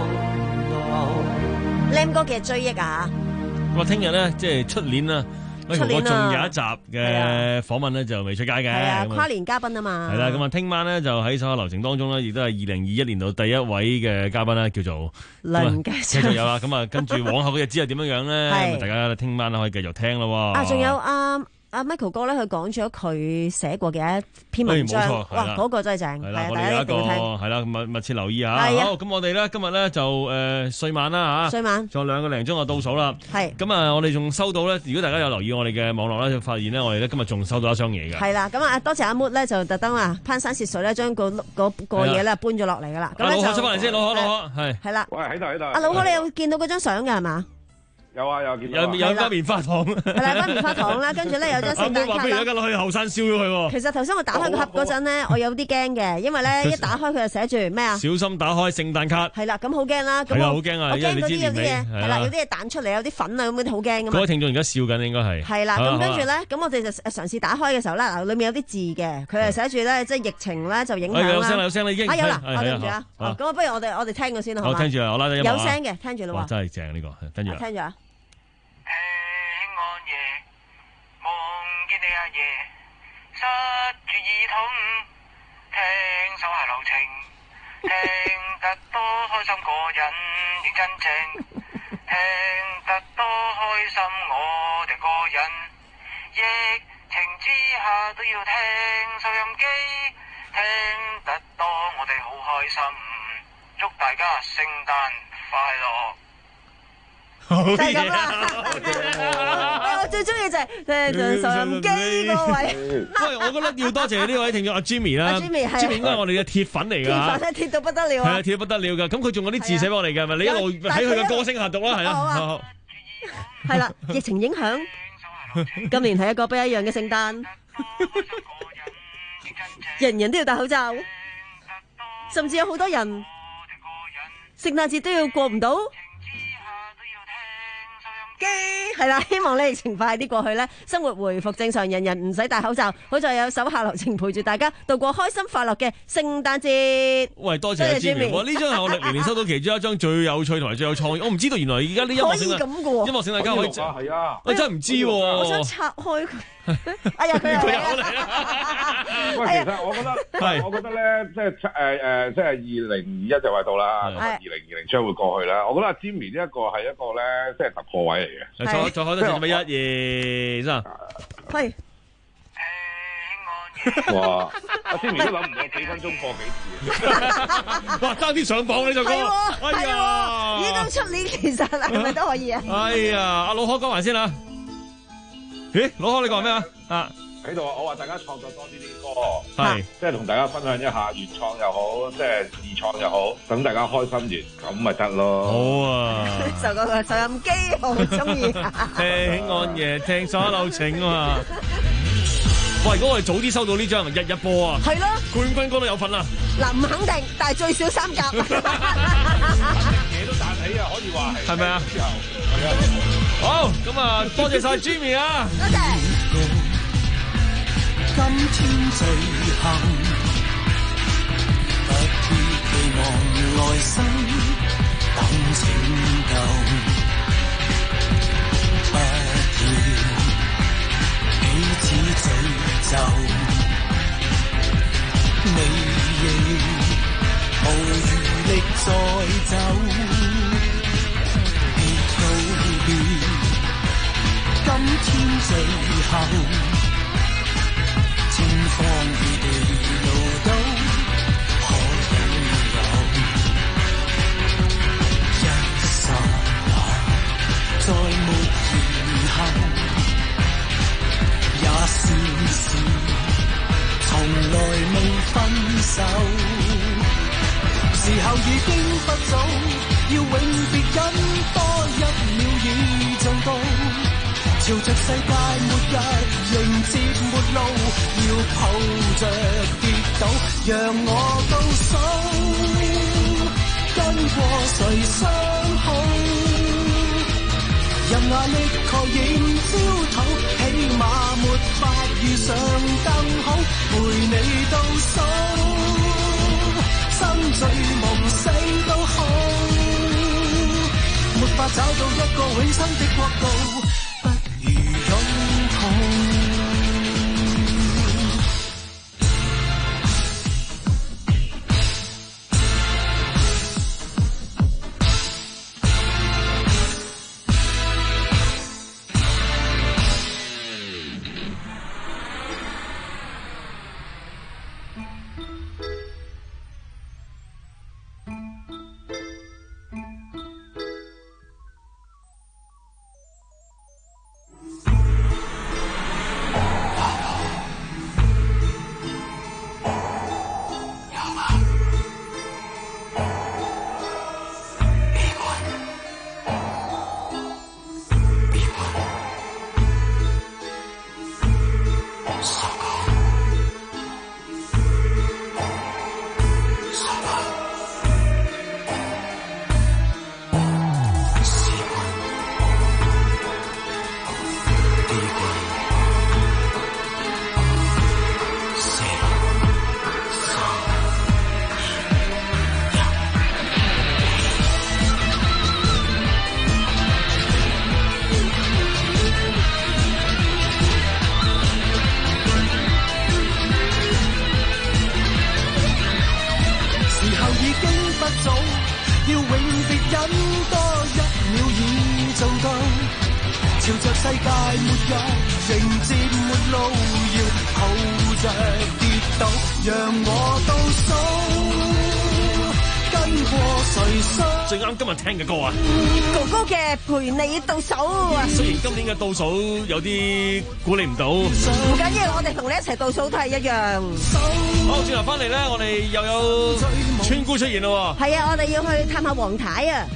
逗留。 Lam 哥嘅追憶啊！ 我聽日咧即係出年啦。我仲有一集嘅訪問咧就未出街嘅， 係啊，跨年嘉賓啊嘛。 係啦，咁啊，聽晚咧就喺手下流程當中咧，亦都係二零二一年度第一位嘅嘉賓啦，叫做梁繼繼續有啦。咁啊，跟住往後嘅日子係點樣樣咧？咁大家聽晚可以繼續聽咯。 啊，仲有啊。阿 Michael 哥咧，佢講咗佢寫過嘅一篇文章，哇，嗰個真係正，係啊， 我哋有一個係啦，密密切留意下。好，咁我哋咧今日咧就誒歲晚啦嚇， 歲晚仲有兩個零鐘就倒數啦。 係咁啊，我哋仲收到咧，如果大家有留意我哋嘅網絡咧，就發現咧，我哋咧今日仲收到一箱嘢嘅。 係啦，咁啊，多謝阿 Mood 咧，就特登啊，攀山涉水咧，將個嗰個嘢咧搬咗落嚟噶啦。 阿老何出翻嚟先，老何老何係係啦。 喂，喺度喺度。 阿老何，你有見到嗰張相㗎係嘛？ 有啊有見到， 有有間棉花糖， 係啦，間棉花糖啦，跟住咧有張聖誕卡啦。 不如而家落去後山燒咗佢喎。 其實頭先我打開個盒嗰陣咧，我有啲驚嘅，因為咧一打開佢就寫住咩啊？ 小心打開聖誕卡。 係啦，咁好驚啦。 係啊，好驚啊！ 我驚嗰啲有啲嘢係啦，有啲嘢彈出嚟，有啲粉啊咁嗰啲好驚㗎嘛。 各位聽眾而家笑緊應該係。 係啦，咁跟住咧，咁我哋就嘗試打開嘅時候咧，嗱，裡面有啲字嘅，佢係寫住咧，即係疫情咧就影響啦。 有聲啦，有聲啦已經。 啊有啦，我對唔住啊。咁啊，不如我哋我哋聽過先啦，好嘛？ 好，聽住啊，我拉低音樂。 有聲嘅，聽住啦喎。 真係正呢個，跟住啊。 聽住啊。 見你阿爺失住耳筒，聽手下留情，聽得多開心過癮，認真正，聽得多開心我哋過癮，疫情之下都要聽收音機，聽得多我哋好開心，祝大家聖誕快樂。 就係咁啦！我最中意就係誒收音機嗰位。 喂，我覺得要多謝呢位聽眾阿 Jimmy 啦。 Jimmy 係 Jimmy 應該係我哋嘅鐵粉嚟㗎。 鐵粉鐵到不得了啊！ 係啊，鐵到不得了㗎。咁佢仲有啲字寫俾我哋嘅，咪你一路喺佢嘅歌聲下讀啦，係啊。 係啦，疫情影響，今年係一個不一樣嘅聖誕，人人都要戴口罩，甚至有好多人聖誕節都要過唔到。係啦，希望咧疫情快啲過去咧，生活回復正常，人人唔使戴口罩，好在有手下留情陪住大家度過開心快樂嘅聖誕節。 喂，多謝阿 Jimmy，哇！呢張係我歷年年收到其中一張最有趣同埋最有創意，我唔知道原來而家啲音樂聖誕咁嘅， 音樂聖誕卡可以係啊， 我真係唔知喎。 我想拆開佢。哎呀，佢又嚟啦！ 喂，其實我覺得，我覺得咧，即係誒誒，即係二零二一就嚟到啦，咁啊二零二零將會過去啦。我覺得阿 Jimmy 呢一個係一個咧，即係突破位嚟嘅。 再再開多次咪一二三。 係。 哇！阿 Jimmy 都諗唔到幾分鐘播幾次。 哇！爭啲上榜呢首歌。 係喎，依家出年其實係咪都可以啊？ 哎呀，阿老何講埋先啦。咦，老何你講咩啊？啊， 喺度，我話大家創作多啲啲歌， 係即係同大家分享一下原創又好，即係自創又好，等大家開心完，咁咪得咯。 好啊， 就個個收音機好中意。 聽安夜聽所留情啊嘛。喂，如果我哋早啲收到呢張，日日播啊， 係咯， 冠軍歌都有份啦。 嗱，唔肯定，但係最少三甲。 嘢都彈起啊，可以話係。 係咪啊？ 之後係啊。 好，咁啊，多謝晒 Jimmy 啊。 多謝。 今天最幸，不必期望來生等拯救，不要彼此詛咒，你亦無餘力再走，別告別，今天最後。天荒與地老都可擁有，一剎那再沒餘憾，也是時從來未分手，時候已經不早，要永別忍多一秒已做到。朝着世界末日迎接末路，要抱着跌倒，讓我倒數，跟過誰相好？任壓力確認焦土，起碼沒法遇上更好，陪你倒數，生醉夢死都好，沒法找到一個永生的國度。 最啱今日聽嘅歌啊， 哥哥嘅陪你倒數啊！ 雖然今年嘅倒數有啲估你唔到，唔緊要，我哋同你一齊倒數都係一樣。 好，轉頭翻嚟咧，我哋又有村姑出現咯。 係啊，我哋要去探下黃太啊！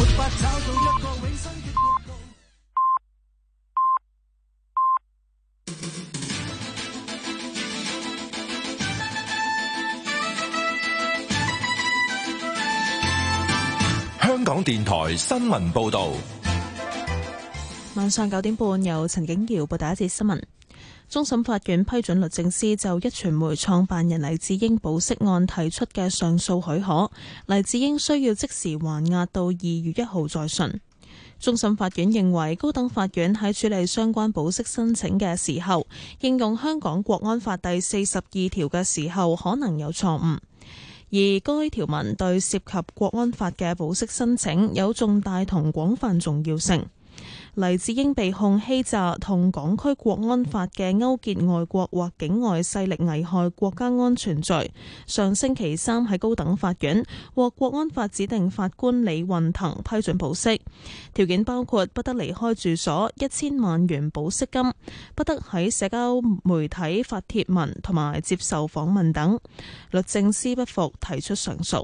香港電台新聞報道， 晚上九點半由陳景瑤報道一節新聞。終審法院批准律政司就壹傳媒創辦人黎智英保釋案提出嘅上訴許可，黎智英需要即時還押到二月一號再訊。終審法院認為高等法院喺處理相關保釋申請嘅時候，應用香港國安法第四十二條嘅時候可能有錯誤。而該條文對涉及國安法嘅保釋申請有重大同廣泛重要性。 黎智英被控欺詐同港區國安法嘅勾結外國或境外勢力危害國家安全罪，上星期三喺高等法院獲國安法指定法官李運騰批准保釋，條件包括不得離開住所、一千萬元保釋金、不得喺社交媒體發帖文同埋接受訪問等。律政司不服，提出上訴。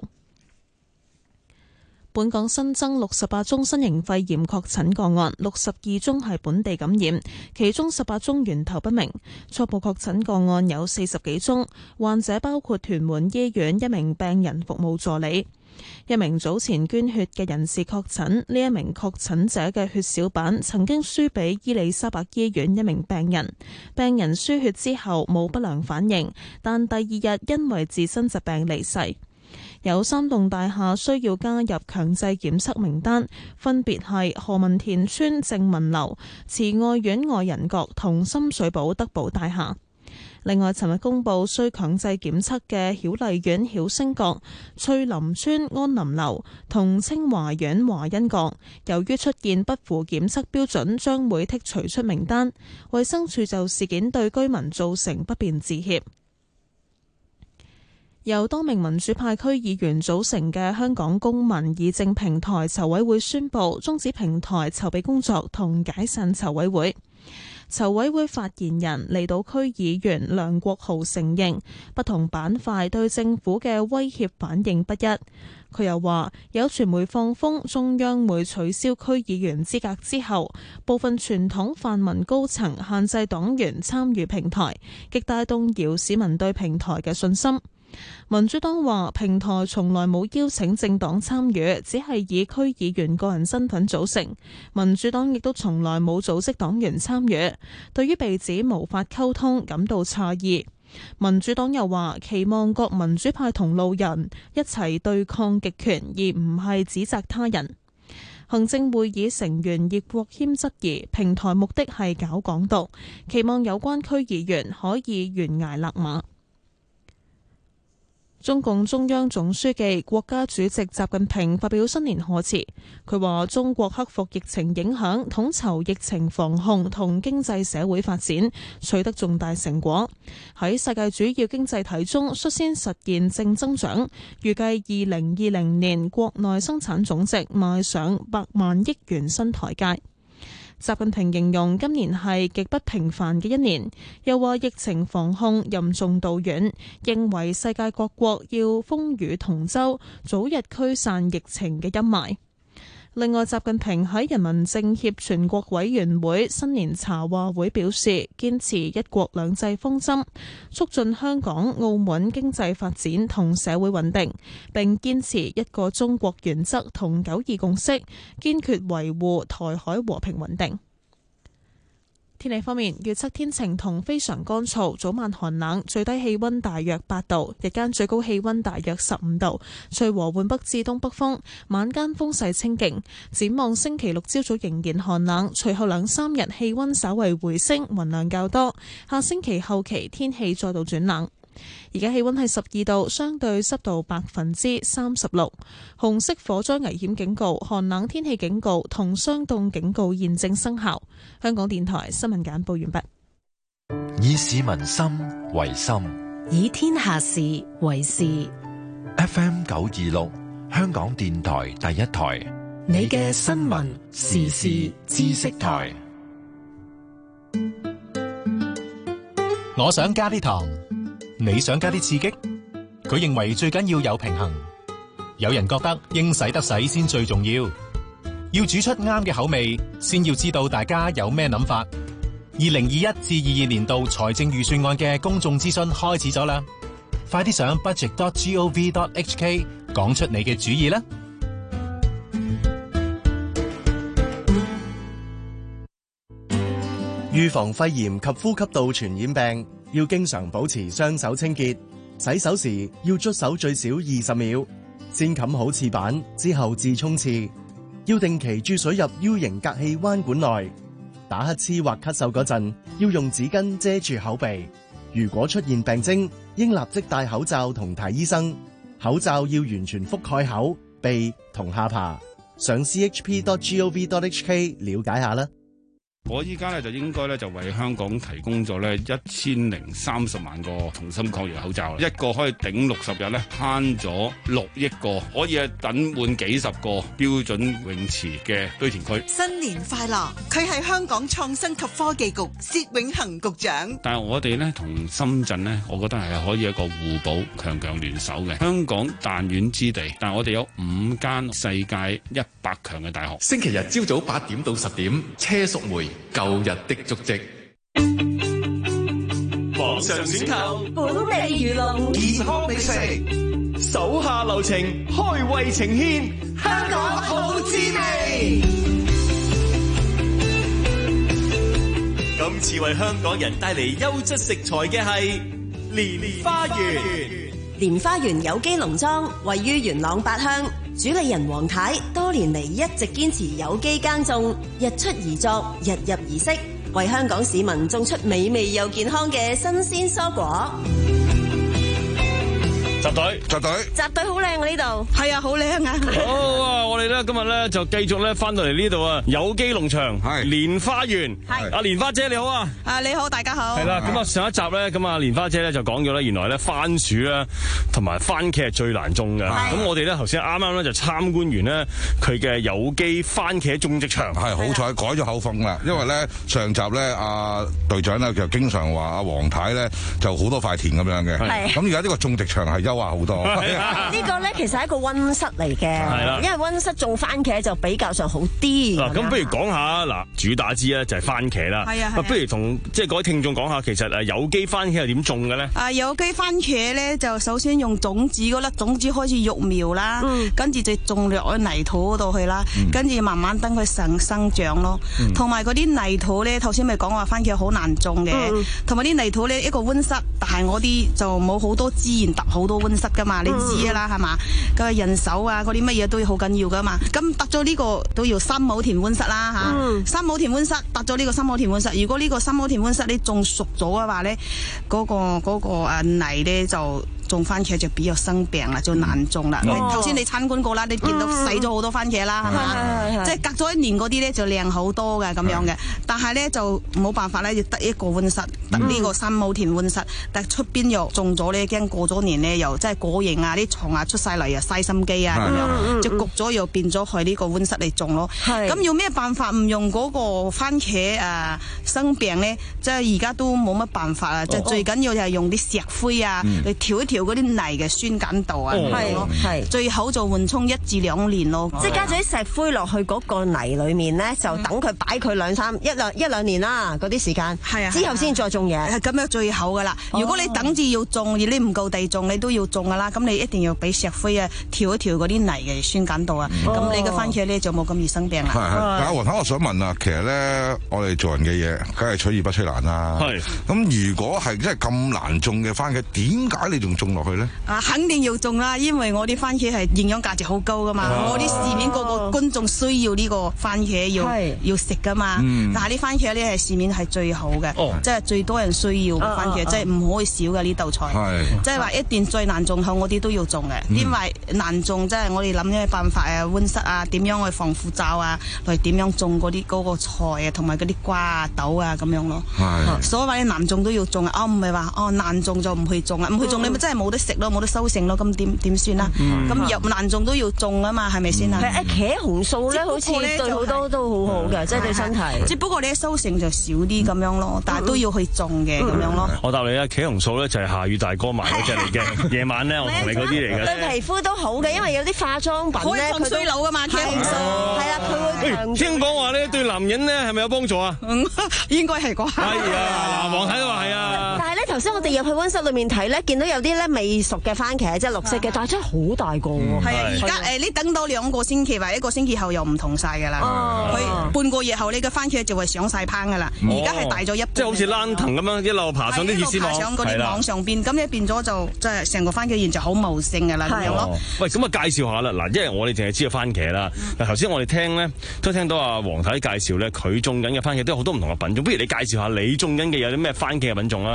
本港新增六十八宗新型肺炎確診個案，六十二宗係本地感染，其中十八宗源頭不明。初步確診個案有四十幾宗，患者包括屯門醫院一名病人服務助理。一名早前捐血嘅人士確診，呢一名確診者嘅血小板曾經輸俾伊利沙伯醫院一名病人，病人輸血之後冇不良反應，但第二日因為自身疾病離世。有三棟大廈需要加入強制檢測名單，分別係何文田村正文樓、慈愛苑愛人閣同深水埗德寶大廈。另外，尋日公布需強制檢測嘅曉麗苑曉星閣、翠林村安林樓同清華苑華欣閣，由於出現不符檢測標準，將會剔除出名單。衛生署就事件對居民造成不便致歉。由多名民主派區議員組成嘅香港公民議政平台籌委會宣布終止平台籌備工作同解散籌委會。籌委會發言人離島區議員梁國豪承認不同板塊對政府嘅威脅反應不一。佢又話有傳媒放風中央會取消區議員資格之後，部分傳統泛民高層限制黨員參與平台，極大動搖市民對平台嘅信心。民主黨話平台從來冇邀請政黨參與，只係以區議員個人身份組成。民主黨亦都從來冇組織黨員參與，對於被指無法溝通感到詫異。民主黨又話期望各民主派同路人一齊對抗極權，而唔係指責他人。行政會議成員葉國謙質疑平台目的係搞港獨，期望有關區議員可以懸崖勒馬。中共中央總書記、國家主席習近平發表新年賀詞，佢話中國克服疫情影響，統籌疫情防控同經濟社會發展，取得重大成果，喺世界主要經濟體中率先實現正增長，預計二零二零年國內生產總值邁上百萬億元新台階。習近平形容今年係極不平凡嘅一年，又話疫情防控任重道遠，認為世界各國要風雨同舟，早日驅散疫情嘅陰霾。另外，習近平喺人民政協全國委員會新年茶話會表示，堅持一國兩制方針，促進香港、澳門經濟發展同社會穩定，並堅持一個中國原則同九二共識，堅決維護台海和平穩定。天氣方面，預測天晴同非常乾燥，早晚寒冷，最低氣溫大約八度，日間最高氣溫大約十五度，吹和緩北至東北風，晚間風勢清勁。展望星期六朝早仍然寒冷，隨後兩三日氣溫稍為回升，雲量較多。下星期後期天氣再度轉冷。而家氣溫係十二度，相對濕度百分之三十六。紅色火災危險警告、寒冷天氣警告同霜凍警告現正生效。香港電台新聞簡報完畢。 以市民心為心， 以天下事為事。 F M 九二六，香港電台第一台， 你嘅新聞時事知識台。 我想加啲糖，你想加啲刺激？佢認為最緊要有平衡。有人覺得應使得使先最重要，要煮出啱嘅口味，先要知道大家有咩諗法。二零二一至二二年度財政預算案嘅公眾諮詢開始咗啦，快啲上 budget dot gov dot hk 講出你嘅主意啦！ 預防肺炎及呼吸道傳染病，要經常保持雙手清潔，洗手時要捽手最少二十秒，先冚好廁板之後至沖廁，要定期注水入 U 型隔氣彎管內。打乞嗤或咳嗽嗰陣，要用紙巾遮住口鼻。如果出現病徵，應立即戴口罩同睇醫生。口罩要完全覆蓋口、鼻同下巴。上 c h p dot gov dot hk 了解下啦。 我依家咧就應該咧就為香港提供咗咧一千零三十萬個同心抗疫口罩，一個可以頂六十日咧，慳咗六億個，可以等滿幾十個標準泳池嘅堆填區。 新年快樂！佢係香港創新及科技局薛永恒局長。 但係我哋咧同深圳咧，我覺得係可以一個互補、強強聯手嘅。香港彈丸之地，但係我哋有五間世界一百強嘅大學。 星期日朝早八點到十點，車淑梅舊日的足跡。 網上選購本地娛樂健康美食，手下留情，開胃情牽，香港好滋味。今次為香港人帶嚟優質食材嘅係蓮花園。 蓮花園有機農莊位於元朗八鄉，主理人黃太多年嚟一直堅持有機耕種，日出而作，日入而息，為香港市民種出美味又健康嘅新鮮蔬果。 集隊， 集隊， 集隊好靚啊！呢度係啊，好靚啊！ 好啊！我哋咧今日咧就繼續咧翻到嚟呢度啊，有機農場係蓮花園。係阿蓮花姐你好啊！ 啊你好，大家好。 係啦，咁啊上一集咧，咁啊蓮花姐咧就講咗咧，原來咧番薯啦同埋番茄係最難種嘅。咁我哋咧頭先啱啱咧就參觀完咧佢嘅有機番茄種植場。 係好彩改咗口風啦，因為咧上集咧阿隊長咧就經常話阿黃太咧就好多塊田咁樣嘅。 係咁而家呢個種植場係優化好多。 呢個咧其實係一個溫室嚟嘅，因為溫室種番茄就比較上好啲。 嗱，咁不如講下嗱，主打之咧就係番茄啦。 係啊， 不如同即係各位聽眾講下，其實誒有機番茄係點種嘅咧？ 啊，有機番茄咧就首先用種子嗰粒種子開始育苗啦，跟住就種落喺泥土嗰度去啦，跟住慢慢等佢生生長咯。同埋嗰啲泥土咧，頭先咪講話番茄好難種嘅，同埋啲泥土咧一個溫室，但係我啲就冇好多資源，搭好多溫室噶嘛，你知啦係嘛？個人手啊，嗰啲乜嘢都要好緊要噶嘛。咁搭咗呢個都要三畝田溫室啦吓，三畝田溫室搭咗呢個三畝田溫室。如果呢個三畝田溫室你種熟咗嘅話咧，嗰個嗰個誒泥咧就種番茄就比較生病啦，就難種啦。頭先你參觀過啦，你見到洗咗好多番茄啦，係嘛？即係隔咗一年嗰啲咧就靚好多嘅咁樣嘅。但係咧就冇辦法咧，要得一個溫室，得呢個三畝田溫室。但係出邊又種咗咧，驚過咗年咧又即係果蠅啊、啲蟲啊出晒嚟啊，嘥心機啊咁樣，就焗咗又變咗去呢個溫室嚟種咯。咁要咩辦法唔用嗰個番茄誒生病咧？即係而家都冇乜辦法啊！就最緊要就係用啲石灰啊嚟調一調嗰啲泥嘅酸鹼度啊，係咯，係最好就緩衝一至兩年咯。即係加咗啲石灰落去嗰個泥裡面咧，就等佢擺佢兩三一兩一兩年啦，嗰啲時間，係啊，之後先再種嘢，係咁樣最好噶啦。如果你等住要種，而你唔夠地種，你都要種噶啦。咁你一定要俾石灰啊調一調嗰啲泥嘅酸鹼度啊，咁你嘅番茄咧就冇咁易生病啦。 係係，但係黃太，我想問啊，其實咧我哋做人嘅嘢，梗係取易不取難啦。係。咁如果係真係咁難種嘅番茄，點解你仲種落去咧？啊，肯定要種啦，因為我啲番茄係營養價值好高噶嘛。我啲市面個個觀眾需要呢個番茄要要食噶嘛。但係啲番茄咧係市面係最好嘅，即係最多人需要嘅番茄，即係唔可以少嘅呢道菜。即係話一定最難種後，我啲都要種嘅，因為難種即係我哋諗啲辦法啊，溫室啊，點樣去防腐罩啊，嚟點樣種嗰啲嗰個菜啊，同埋嗰啲瓜啊、豆啊咁樣咯。所謂難種都要種啊，哦唔係話哦難種就唔去種啊，唔去種你咪真係冇得食咯，冇得收成咯，咁點點算啊？咁又難種都要種啊嘛，係咪先啊？係茄紅素咧，好似對好多都好好嘅，即係對身體。只不過你收成就少啲咁樣咯，但係都要去種嘅咁樣咯。 我答你啊，茄紅素咧就係夏雨大哥賣嗰隻嚟嘅，夜晚咧我同你嗰啲嚟嘅。 對皮膚都好嘅，因為有啲化妝品咧， 抗衰老噶嘛，茄紅素係啦，佢會強。 聽講話咧對男人咧係咪有幫助啊？ 嗯，應該係啩。 係啊，黃太都話係啊。 但係咧頭先我哋入去溫室裏面睇咧，見到有啲咧未熟嘅番茄，即係綠色嘅，但係真係好大個喎。 係啊，而家誒你等到兩個星期或一個星期後又唔同晒㗎啦。佢半個月後你嘅番茄就會上晒烹㗎啦。而家係大咗一半。 即係好似蘭藤咁樣一路爬上啲鐵絲網， 爬上嗰啲網上邊，咁你變咗就即係成個番茄園就好茂盛㗎啦咁樣咯。 喂，咁啊介紹下啦，嗱，因為我哋淨係知道番茄啦。嗱，頭先我哋聽咧都聽到阿黃太介紹咧，佢種緊嘅番茄都有好多唔同嘅品種。不如你介紹下你種緊嘅有啲咩番茄嘅品種啦？ 哦，好啊。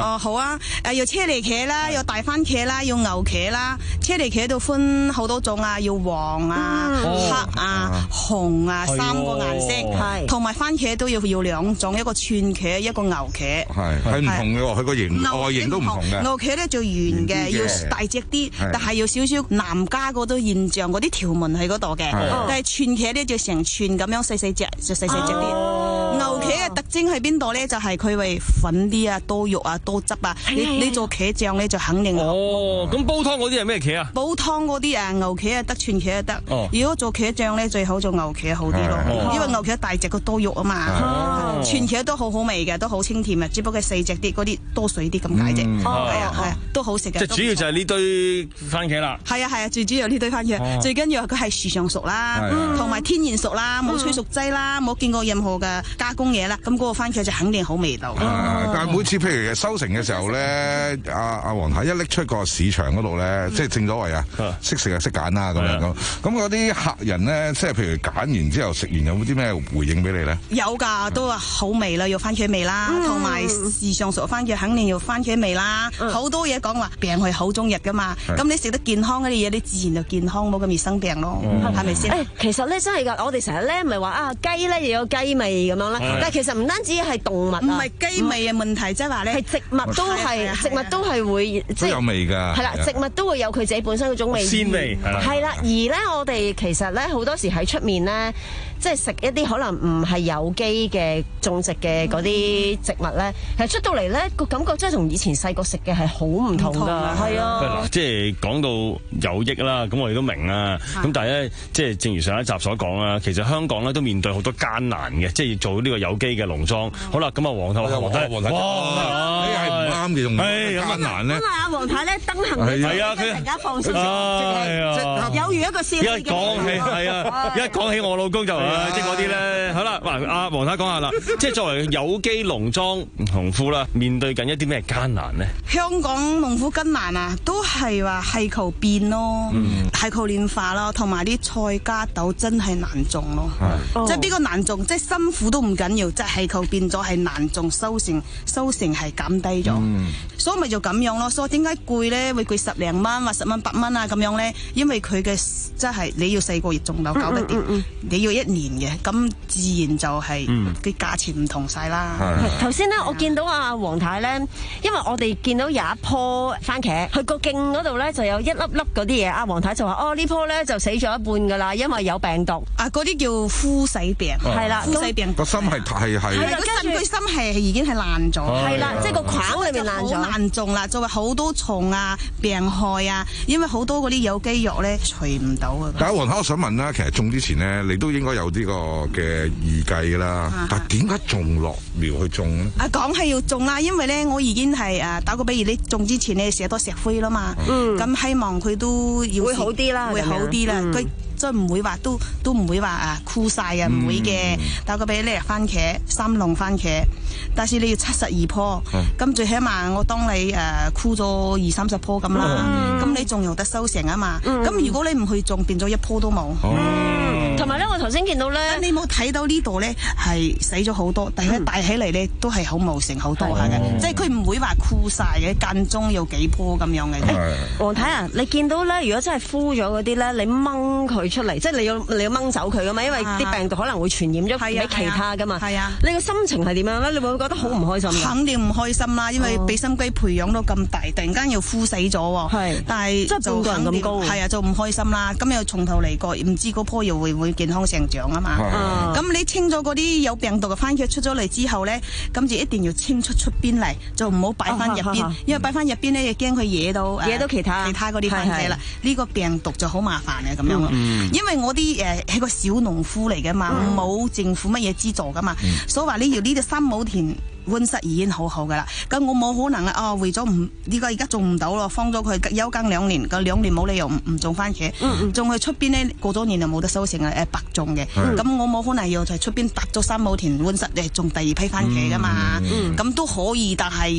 啦，誒有車厘茄啦，有大番茄啦，有牛茄啦。車厘茄度分好多種啊，要黃啊、黑啊、紅啊三個顏色，係同埋番茄都要要兩種，一個串茄，一個牛茄。 係係唔同嘅喎，佢個形外形都唔同嘅。 牛茄咧就圓嘅，要大隻啲，但係要少少南加嗰啲現象嗰啲條紋喺嗰度嘅。但係串茄咧就成串咁樣細細隻，就細細隻啲。牛茄嘅特徵喺邊度咧？就係佢會粉啲啊，多肉啊，多汁啊。你你做茄醬咧就肯定。 哦，咁煲湯嗰啲係咩茄啊？ 煲湯嗰啲啊，牛茄啊得，串茄啊得。 哦， 如果做茄醬咧，最好做牛茄好啲咯，因為牛茄大隻個多肉啊嘛。哦，串茄都好好味嘅，都好清甜啊，只不過細隻啲，嗰啲多水啲咁解啫。係啊係啊，都好食嘅。 即係主要就係呢堆番茄啦。 係啊係啊，最主要呢堆番茄，最緊要佢係樹上熟啦，同埋天然熟啦，冇催熟劑啦，冇見過任何嘅加工嘢啦，咁嗰個番茄就肯定好味道。 但係每次譬如收成嘅時候咧，阿阿黃太一拎出個市場嗰度咧，即係正所謂啊，識食就識揀啦咁樣咁。咁嗰啲客人咧，即係譬如揀完之後食完有冇啲咩回應俾你咧？ 有㗎，都話好味啦，要番茄味啦，同埋時尚熟番茄肯定要番茄味啦。好多嘢講話病係好中藥㗎嘛，咁你食得健康嗰啲嘢，你自然就健康，冇咁易生病咯，係咪先？ 誒，其實咧真係㗎，我哋成日咧唔係話啊雞咧又有雞味咁樣啦，但係其實唔單止係動物，唔係雞味嘅問題，即係話咧係植物都係植物都係會即係有味㗎。 係啦，植物都會有佢自己本身嗰種味鮮味係啦，而咧我哋其實咧好多時喺出面咧，即係食一啲可能唔係有機嘅種植嘅嗰啲植物咧，其實出到嚟咧個感覺真係同以前細個食嘅係好唔同㗎，係啊。 即係講到有益啦，咁我哋都明啦。咁但係咧，即係正如上一集所講啦，其實香港咧都面對好多艱難嘅，即係做呢個有機嘅農莊。好啦，咁啊黃太，黃太， 黃太，哇，你係唔啱嘅，仲艱難咧。 咁啊，黃太咧登行嘅， 係啊，佢突然間放鬆咗，有如一個師一講起係啊，一講起我老公就即係嗰啲咧。好啦，嗱，阿黃太講下啦，即係作為有機農莊農夫啦，面對緊一啲咩艱難咧？ 香港農夫艱難啊，都係話係求變咯，係求變化咯，同埋啲菜加豆真係難種咯，即係邊個難種，即係辛苦都唔緊要，即係係求變咗係難種，收成收成係減低咗，所以咪就咁樣咯。所以點解攰咧？會攰十零蚊或十蚊八蚊啊咁樣咧？因為佢嘅即係你要四個月種豆搞得掂，你要一年嘅，咁自然就係啲價錢唔同晒啦。 頭先咧，我見到阿黃太咧，因為我哋見到有一棵番茄，佢個莖嗰度咧就有一粒粒嗰啲嘢。阿黃太就話：哦，呢棵咧就死咗一半㗎啦，因為有病毒。 啊，嗰啲叫枯死病，係啦，枯死病。 個心係係係。 係啦，跟住佢心係已經係爛咗。 係啦，即係個框裏面爛咗。 好難種啦，就話好多蟲啊、病害啊，因為好多嗰啲有機藥咧除唔到啊。 但係黃太，我想問啦，其實種之前咧，你都應該有呢個嘅預計㗎啦。但係點解仲落苗去種咧？ 啊，講係要種啦，因為咧我已經係誒打個比喻，你種之前你寫多石灰啦嘛。嗯。咁希望佢都要會好啲啦， 會好啲啦。佢即係唔會話都都唔會話啊枯晒嘅，唔會嘅。打個比喻，你係番茄三籠番茄，但是你要七十二棵，咁最起碼我當你誒枯咗二三十棵咁啦，咁你仲有得收成啊嘛。咁如果你唔去種，變咗一棵都冇。 同埋咧，我頭先見到咧， 你冇睇到呢度咧係死咗好多，但係大起嚟咧都係好茂盛好多下嘅，即係佢唔會話枯晒嘅，間中有幾棵咁樣嘅。 黃太啊，你見到咧，如果真係枯咗嗰啲咧，你掹佢出嚟，即係你要你要掹走佢噶嘛，因為啲病毒可能會傳染咗俾其他噶嘛。係啊，你個心情係點樣咧？你會唔會覺得好唔開心？ 肯定唔開心啦，因為俾心機培養到咁大，突然間又枯死咗喎。係，但係即係半個人咁高。 係啊，就唔開心啦。咁又從頭嚟過，唔知嗰棵又會唔會健康成長啊嘛？咁你清咗嗰啲有病毒嘅番茄出咗嚟之後咧，咁就一定要清出出邊嚟，就唔好擺翻入邊，因為擺翻入邊咧，又驚佢惹到惹到其他其他嗰啲番茄啦。呢個病毒就好麻煩嘅咁樣咯。因為我啲誒係個小農夫嚟嘅嘛，冇政府乜嘢資助噶嘛，所以話你要呢啲三畝田溫室已經好好噶啦。咁我冇可能啊，哦為咗唔呢個而家種唔到咯，放咗佢休耕兩年，個兩年冇理由唔唔種番茄，種去出邊咧過咗年就冇得收成啊，誒白種嘅。咁我冇可能要就出邊搭咗三畝田溫室誒種第二批番茄噶嘛，咁都可以，但係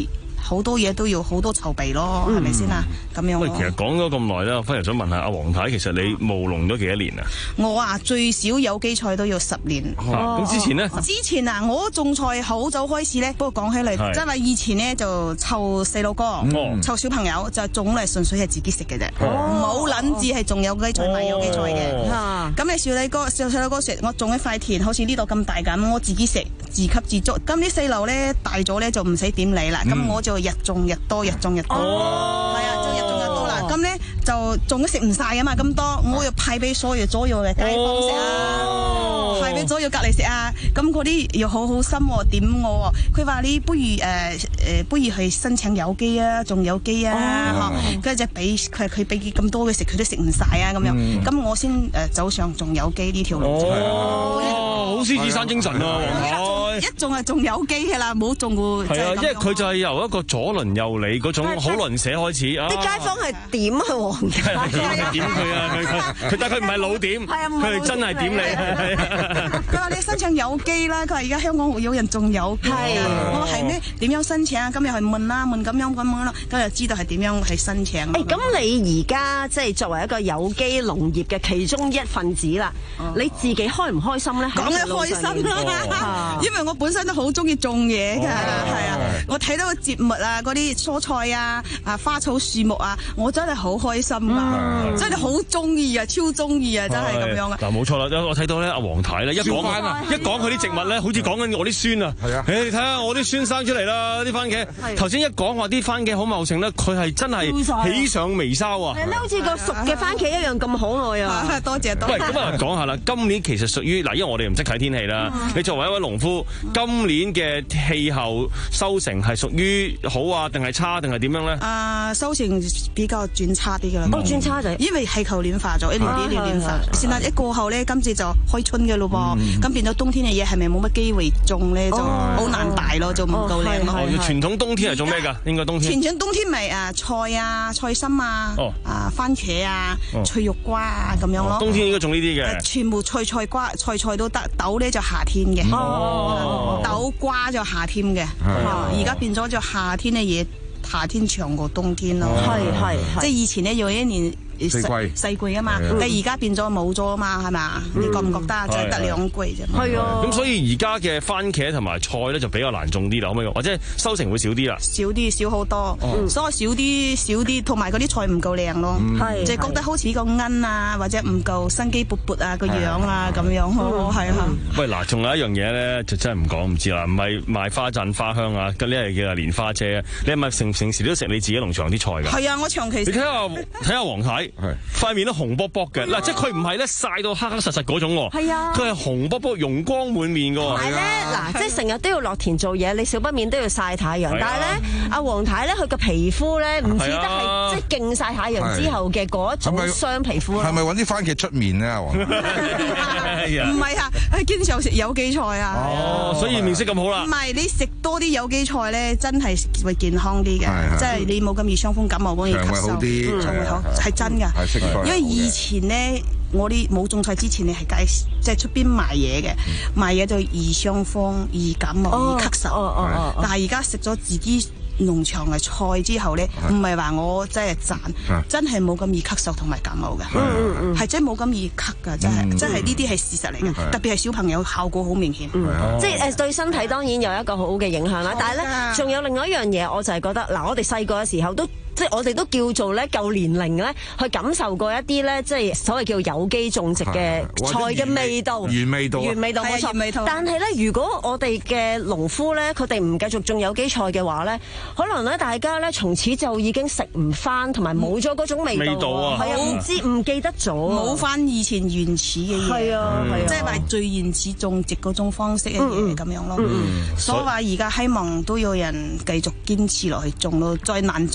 好多嘢都要好多籌備咯，係咪先啊？咁樣喂， 咯其實講咗咁耐咧，我反而想問下阿黃太，其實你務農咗幾多年啊？ 我啊最少有機菜都要十年。 咁之前咧？ 之前啊，我種菜好早開始咧，不過講起嚟， 係真係以前咧就湊細路哥、湊小朋友，就種嚟純粹係自己食嘅啫，冇諗住係種有機菜賣有機菜嘅。咁你小你哥、小細路哥食，我種一塊田，好似呢度咁大咁，我自己食，自給自足。咁啲細路咧大咗咧就唔使點理啦，咁我就日種日多，日種日多，係啊，就日種日多啦。咁咧就種都食唔晒啊嘛，咁多，我要派俾所有左右嘅街坊食啊，派俾左右隔離食啊。咁嗰啲又好好心喎，點我喎？佢話你不如誒誒，不如去申請有機啊，種有機啊，嗬。跟住就俾佢佢俾咁多嘅食，佢都食唔晒啊，咁樣。咁我先誒走上種有機呢條路。 哦，好獅子山精神啊，黃太！ 一種係種有機嘅啦，冇種過。 係啊，因為佢就係由一個左鄰右里嗰種好鄰舍開始啊。 啲街坊係點啊黃太？ 點佢啊？佢佢但係佢唔係老點，佢係真係點你。 佢話你申請有機啦，佢話而家香港有人種有機。我話係咩？點樣申請啊？今日去問啦，問咁樣咁樣咯，咁就知道係點樣去申請。 誒，咁你而家即係作為一個有機農業嘅其中一份子啦，你自己開唔開心咧？ 講得開心啦，因為我本身都好中意種嘢㗎，係啊，我睇到個節目啊，嗰啲蔬菜啊、啊花草樹木啊，我真係好開心啊，真係好中意啊，超中意啊，真係咁樣啊！ 嗱，冇錯啦，我睇到咧，阿黃太咧一講一講佢啲植物咧，好似講緊我啲孫啊，係啊，誒，你睇下我啲孫生出嚟啦，啲番茄，頭先一講話啲番茄好茂盛咧，佢係真係喜上眉梢啊， 係咧，好似個熟嘅番茄一樣咁可愛啊！ 多謝多謝。 喂，咁啊講下啦，今年其實屬於嗱，因為我哋唔識睇天氣啦，你作為一位農夫，今年嘅氣候收成係屬於好啊，定係差，定係點樣咧？ 啊，收成比較轉差啲噶啦。 哦，轉差就因為氣候暖化咗，一年比一年暖化。先啦，一過後咧，今次就開春嘅咯噃，咁變咗冬天嘅嘢係咪冇乜機會種咧？就好難大咯，就唔夠靚咯。 傳統冬天係種咩㗎？應該冬天。 傳統冬天咪啊菜啊、菜心啊、啊番茄啊、脆肉瓜啊咁樣咯。 冬天應該種呢啲嘅。 全部菜菜瓜菜菜都得，豆咧就夏天嘅。豆瓜就夏天嘅，而家變咗就夏天嘅嘢，夏天長過冬天咯。 係係， 即係以前咧有一年四季四季啊嘛，但係而家變咗冇咗啊嘛，係嘛？你覺唔覺得啊？就係得兩季啫。 係啊。 咁所以而家嘅番茄同埋菜咧就比較難種啲啦，可唔可以？或者收成會少啲啦？ 少啲，少好多。所以少啲，少啲，同埋嗰啲菜唔夠靚咯。係，即係覺得好似個根啊，或者唔夠生機勃勃啊個樣啊咁樣咯，係啊。 喂，嗱，仲有一樣嘢咧，就真係唔講唔知啦。唔係賣花讚花香啊，嗰啲係叫蓮花姐啊。你係咪成成時都食你自己農場啲菜㗎？ 係啊，我長期。 你睇下睇下黃太，塊面都紅卜卜嘅。嗱，即係佢唔係咧曬到黑黑實實嗰種喎。係啊。佢係紅卜卜、容光滿面㗎喎。 係咧，嗱，即係成日都要落田做嘢，你少不免都要曬太陽。但係咧，阿黃太咧，佢個皮膚咧唔似得係即係勁曬太陽之後嘅嗰一種雙皮膚。 係咪揾啲番茄出面咧？黃唔係啊，係經常食有機菜啊。 哦，所以面色咁好啦。 唔係，你食多啲有機菜咧，真係會健康啲嘅，即係你冇咁易傷風感冒，冇咁易咳嗽，就會好，係真㗎。因為以前咧，我啲冇種菜之前，你係街即係出邊賣嘢嘅，賣嘢就易傷風、易感冒、易咳嗽。但係而家食咗自己農場嘅菜之後咧，唔係話我真係讚，真係冇咁易咳嗽同埋感冒嘅，係真係冇咁易咳㗎，真係，真係呢啲係事實嚟嘅。特別係小朋友效果好明顯， 即係誒對身體當然有一個好好嘅影響啦。但係咧，仲有另外一樣嘢，我就係覺得嗱，我哋細個嘅時候都。即係我哋都叫做咧夠年齡咧，去感受過一啲咧，即係所謂叫有機種植嘅菜嘅味道， 原味道， 原味道冇錯。但係咧，如果我哋嘅農夫咧，佢哋唔繼續種有機菜嘅話咧，可能咧大家咧從此就已經食唔翻，同埋冇咗嗰種味道啊！係啊，唔知唔記得咗， 冇翻以前原始嘅嘢。 係啊，係啊， 即係話最原始種植嗰種方式嘅嘢咁樣咯。所以話而家希望都有人繼續堅持落去種咯，再難種都要堅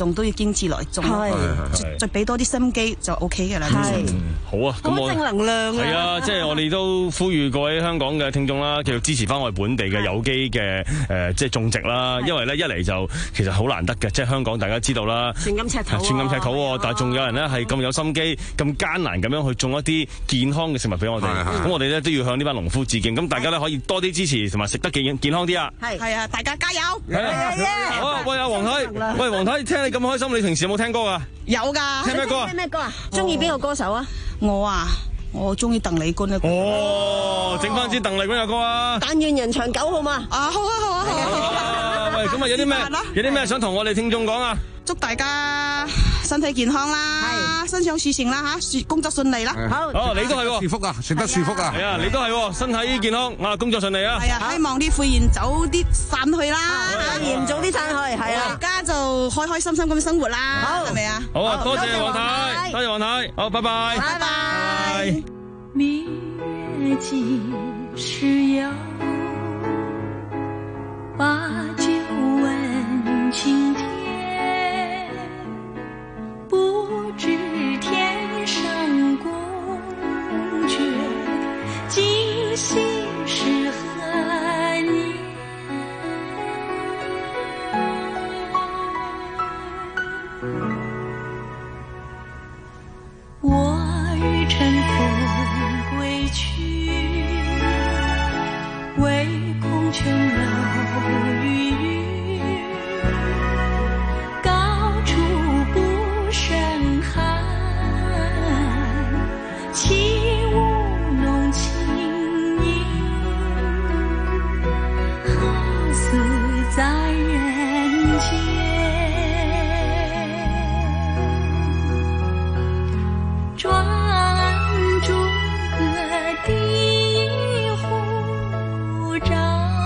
經濟來種， 係再俾多啲心機就 O K 嘅啦。 係好啊，咁我好正能量啊！ 係啊，即係我哋都呼籲各位香港嘅聽眾啦，繼續支持翻我哋本地嘅有機嘅誒，即係種植啦。因為咧一嚟就其實好難得嘅，即係香港大家知道啦， 寸金尺土啊， 寸金尺土喎，但係仲有人咧係咁有心機、咁艱難咁樣去種一啲健康嘅食物俾我哋。咁我哋咧都要向呢班農夫致敬。咁大家咧可以多啲支持同埋食得健健康啲啊！ 係係啊，大家加油！ 好啊，喂阿黃太，喂黃太，聽你咁開心，你平時有冇聽歌啊？ 有㗎。 聽咩歌啊？聽咩歌啊？中意邊個歌手啊？ 我啊，我中意鄧麗君嘅歌。 哦，整翻支鄧麗君嘅歌啊！ 但願人長久好嘛？ 啊，好啊，好啊，好啊！ 喂，咁啊有啲咩？有啲咩想同我哋聽眾講啊？ 祝大家身體健康啦，心想事成啦嚇，工作順利啦。 好， 哦，你都係喎， 舒福啊，食得舒福啊， 係啊，你都係喎，身體健康啊，工作順利啊。 係啊，希望啲肺炎早啲散去啦， 肺炎早啲散去，係啊， 大家就開開心心咁生活啦，係咪啊？ 好啊，多謝黃太，多謝黃太，好，拜拜， 拜拜。 明月几时有？把酒问青天。不知天上宫阙，今夕是何年？我欲乘风归去，唯恐琼楼玉宇，高处不胜寒。起舞弄清影，好似在人间。转朱阁地户，照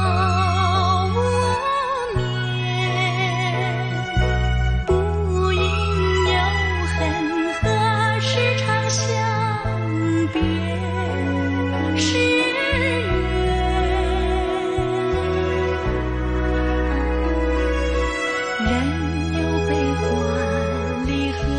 无眠。不应有恨，何时长相别时圆。人有悲欢离合，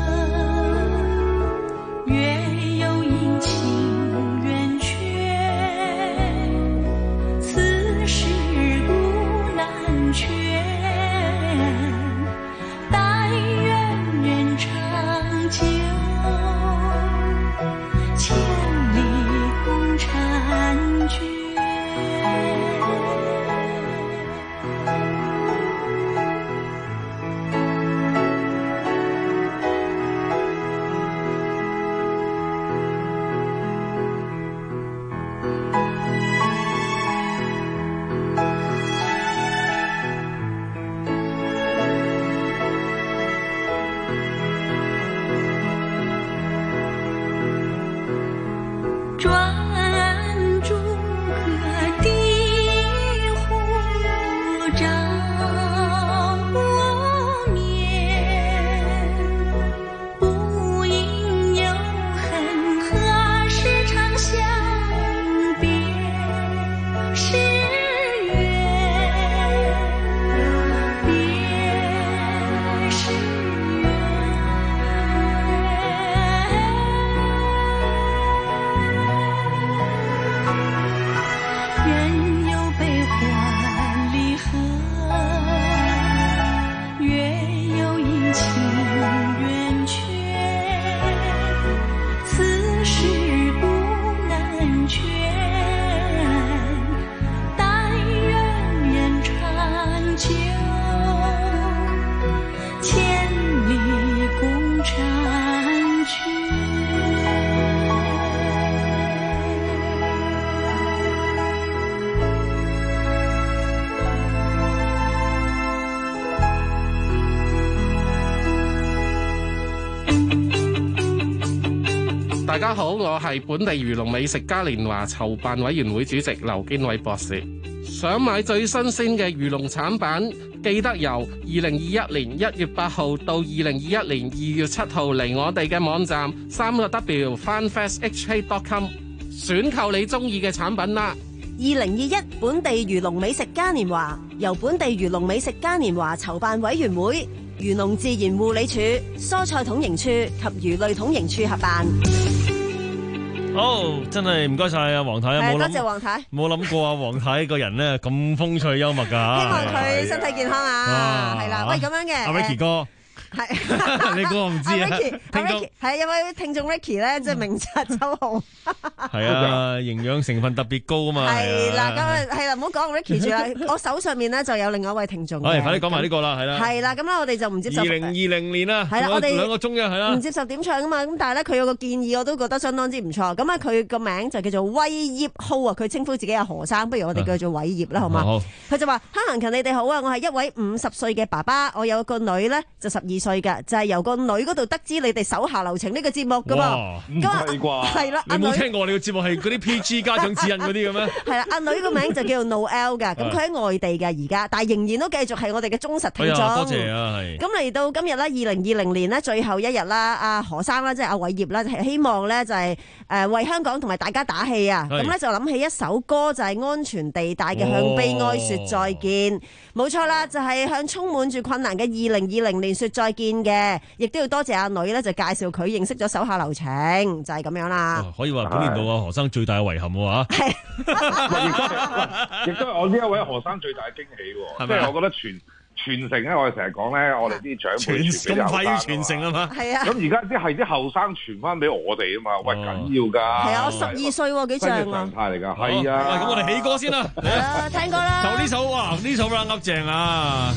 月有阴晴圆缺，此事古难全。但愿人长久，千里共婵娟。转朱阁地户，照无眠。不应有恨，何时长相别时圆。别时人有悲欢离合，月有阴晴圆缺，此事古难全。但愿人长久，千里共婵娟。 大家好，我係本地漁農美食嘉年華籌辦委員會主席劉堅偉博士。想買最新鮮嘅漁農產品，記得由二零二一年一月八號到二零二一年二月七號嚟我哋嘅網站三個 W farmfest h k dot com 選購你中意嘅產品啦。 二零二一本地漁農美食嘉年華由本地漁農美食嘉年華籌辦委員會、漁農自然護理署、蔬菜統營處及魚類統營處合辦。 好，真係唔該晒啊，黃太，冇多諗謝黃太， 冇諗過啊，黃太個人咧咁風趣幽默噶， 希望佢身體健康啊，係啦，喂咁樣嘅， 阿 Ricky 哥。 係你估我唔知啊？ 聽眾係有位聽眾 Ricky 咧，即係明察秋毫。 係啊，營養成分特別高啊嘛。 係啦，咁啊係啦，唔好講 Ricky 住啦。我手上面咧就有另外一位聽眾。 係，快啲講埋呢個啦，係啦。 係啦，咁咧我哋就唔接受。 二零二零年啊， 係啦，我哋兩個鐘嘅係啦， 唔接受點唱啊嘛。咁但係咧，佢有個建議，我都覺得相當之唔錯。咁啊，佢個名就叫做威業浩啊，佢稱呼自己係何生，不如我哋叫做偉業啦，好嘛？好。佢就話：哈行勤，你哋好啊！我係一位五十歲嘅爸爸，我有個女咧就十二歲嘅，就係由個女嗰度得知你哋手下留情呢個節目噶嘛。 唔係啩？係啦，你冇聽過我哋個節目係嗰啲 P G 家長指引嗰啲嘅咩？係啦，阿女個名就叫做 Noel 噶，咁佢喺外地嘅而家，但係仍然都繼續係我哋嘅忠實聽眾。 多謝啊，係。 咁嚟到今日咧，二零二零年咧最後一日啦，阿何生啦，即係阿偉業啦，係希望咧就係誒為香港同埋大家打氣啊！咁咧就諗起一首歌就係安全地帶嘅向悲哀說再見，冇錯啦，就係向充滿住困難嘅二零二零年說再見嘅，亦都要多謝阿女咧就介紹佢認識咗手下留情，就係咁樣啦。 可以話本年度啊何生最大嘅遺憾喎嚇， 亦都係我呢一位何生最大嘅驚喜喎，即係我覺得傳傳承咧，我哋成日講咧，我哋啲長輩傳俾後生，咁快要傳承啊嘛，係啊，咁而家啲係啲後生傳翻俾我哋啊嘛，喂緊要㗎，係啊，我十二歲喎，幾正啊，常態嚟㗎，係啊， 喂，咁我哋起歌先啦， 係啊，聽歌啦， 就呢首哇，呢首 rap 噏正啊。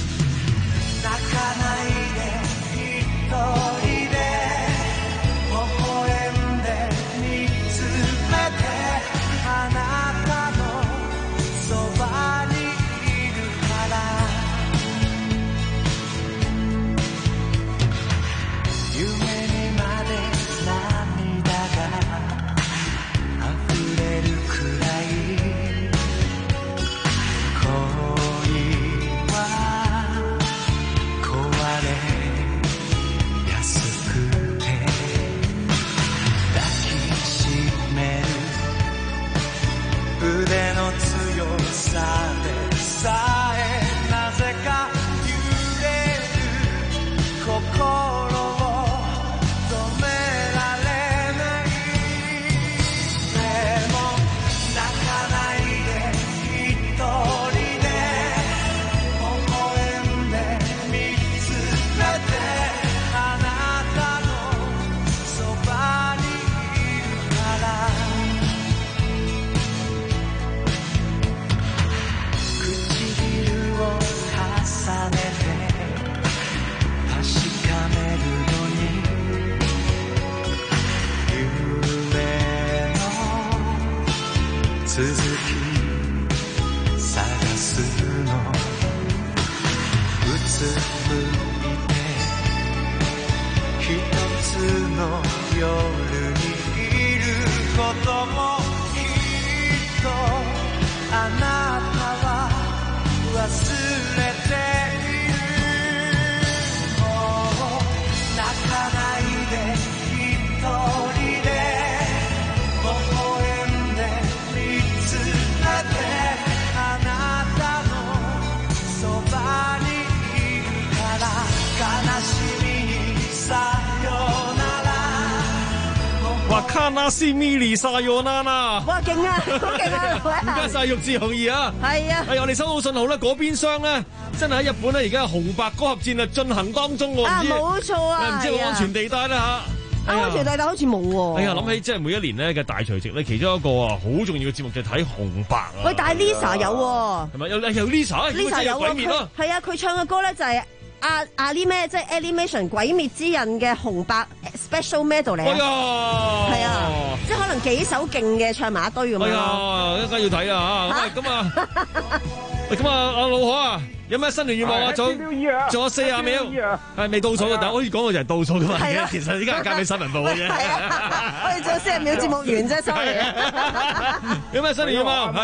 卡納斯米利沙約娜娜， 哇勁啊，好勁啊！ 唔該晒玉志紅兒啊， 係啊， 係我哋收到信號咧，嗰邊廂咧真係喺日本咧，而家紅白高合戰啊進行當中喎， 啊冇錯啊， 唔知安全地帶啦嚇， 安全地帶好似冇喎。 哎呀，諗起即係每一年咧嘅大除夕咧，其中一個啊好重要嘅節目就係睇紅白啊。 喂，但係 Lisa 有喎， 係咪有有 Lisa？Lisa 有鬼滅咯，係啊，佢唱嘅歌咧就係。阿阿啲咩即係 Animation 鬼滅之刃嘅紅白 Special Medley 嚟啊！係啊，即係可能幾首勁嘅唱埋一堆咁樣。係啊，一陣要睇啊嚇！咁啊，咁啊，阿老何啊，有咩新年願望啊？仲仲有四十秒，係未倒數嘅，但係可以講嘅就係倒數嘅嘛。其實依家係交俾新聞部嘅啫。 我哋做四十秒節目完啫，sorry。 有咩新年願望？係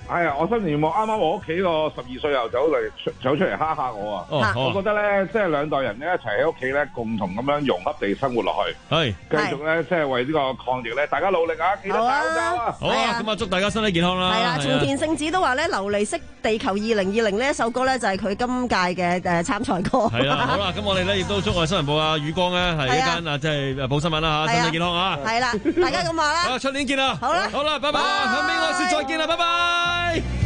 係啊，我新年願望啱啱我屋企個十二歲又走嚟走出嚟蝦下我啊！ 哦， 我覺得咧，即係兩代人咧一齊喺屋企咧，共同咁樣融洽地生活落去， 係繼續咧，即係為呢個抗疫咧，大家努力啊！記得戴口罩啊！ 好啊，咁啊，祝大家身體健康啦！ 係啦，松田聖子都話咧，《琉璃式地球二零二零》呢一首歌咧，就係佢今屆嘅誒參賽歌。 係啦，好啦，咁我哋咧亦都祝我哋新聞部啊宇光咧係一間啊即係報新聞啦嚇，身體健康啊！ 係啦，大家咁話啦。 好，出年見啦！ 好啦， 好啦，拜拜，向邊個説再見啦，拜拜。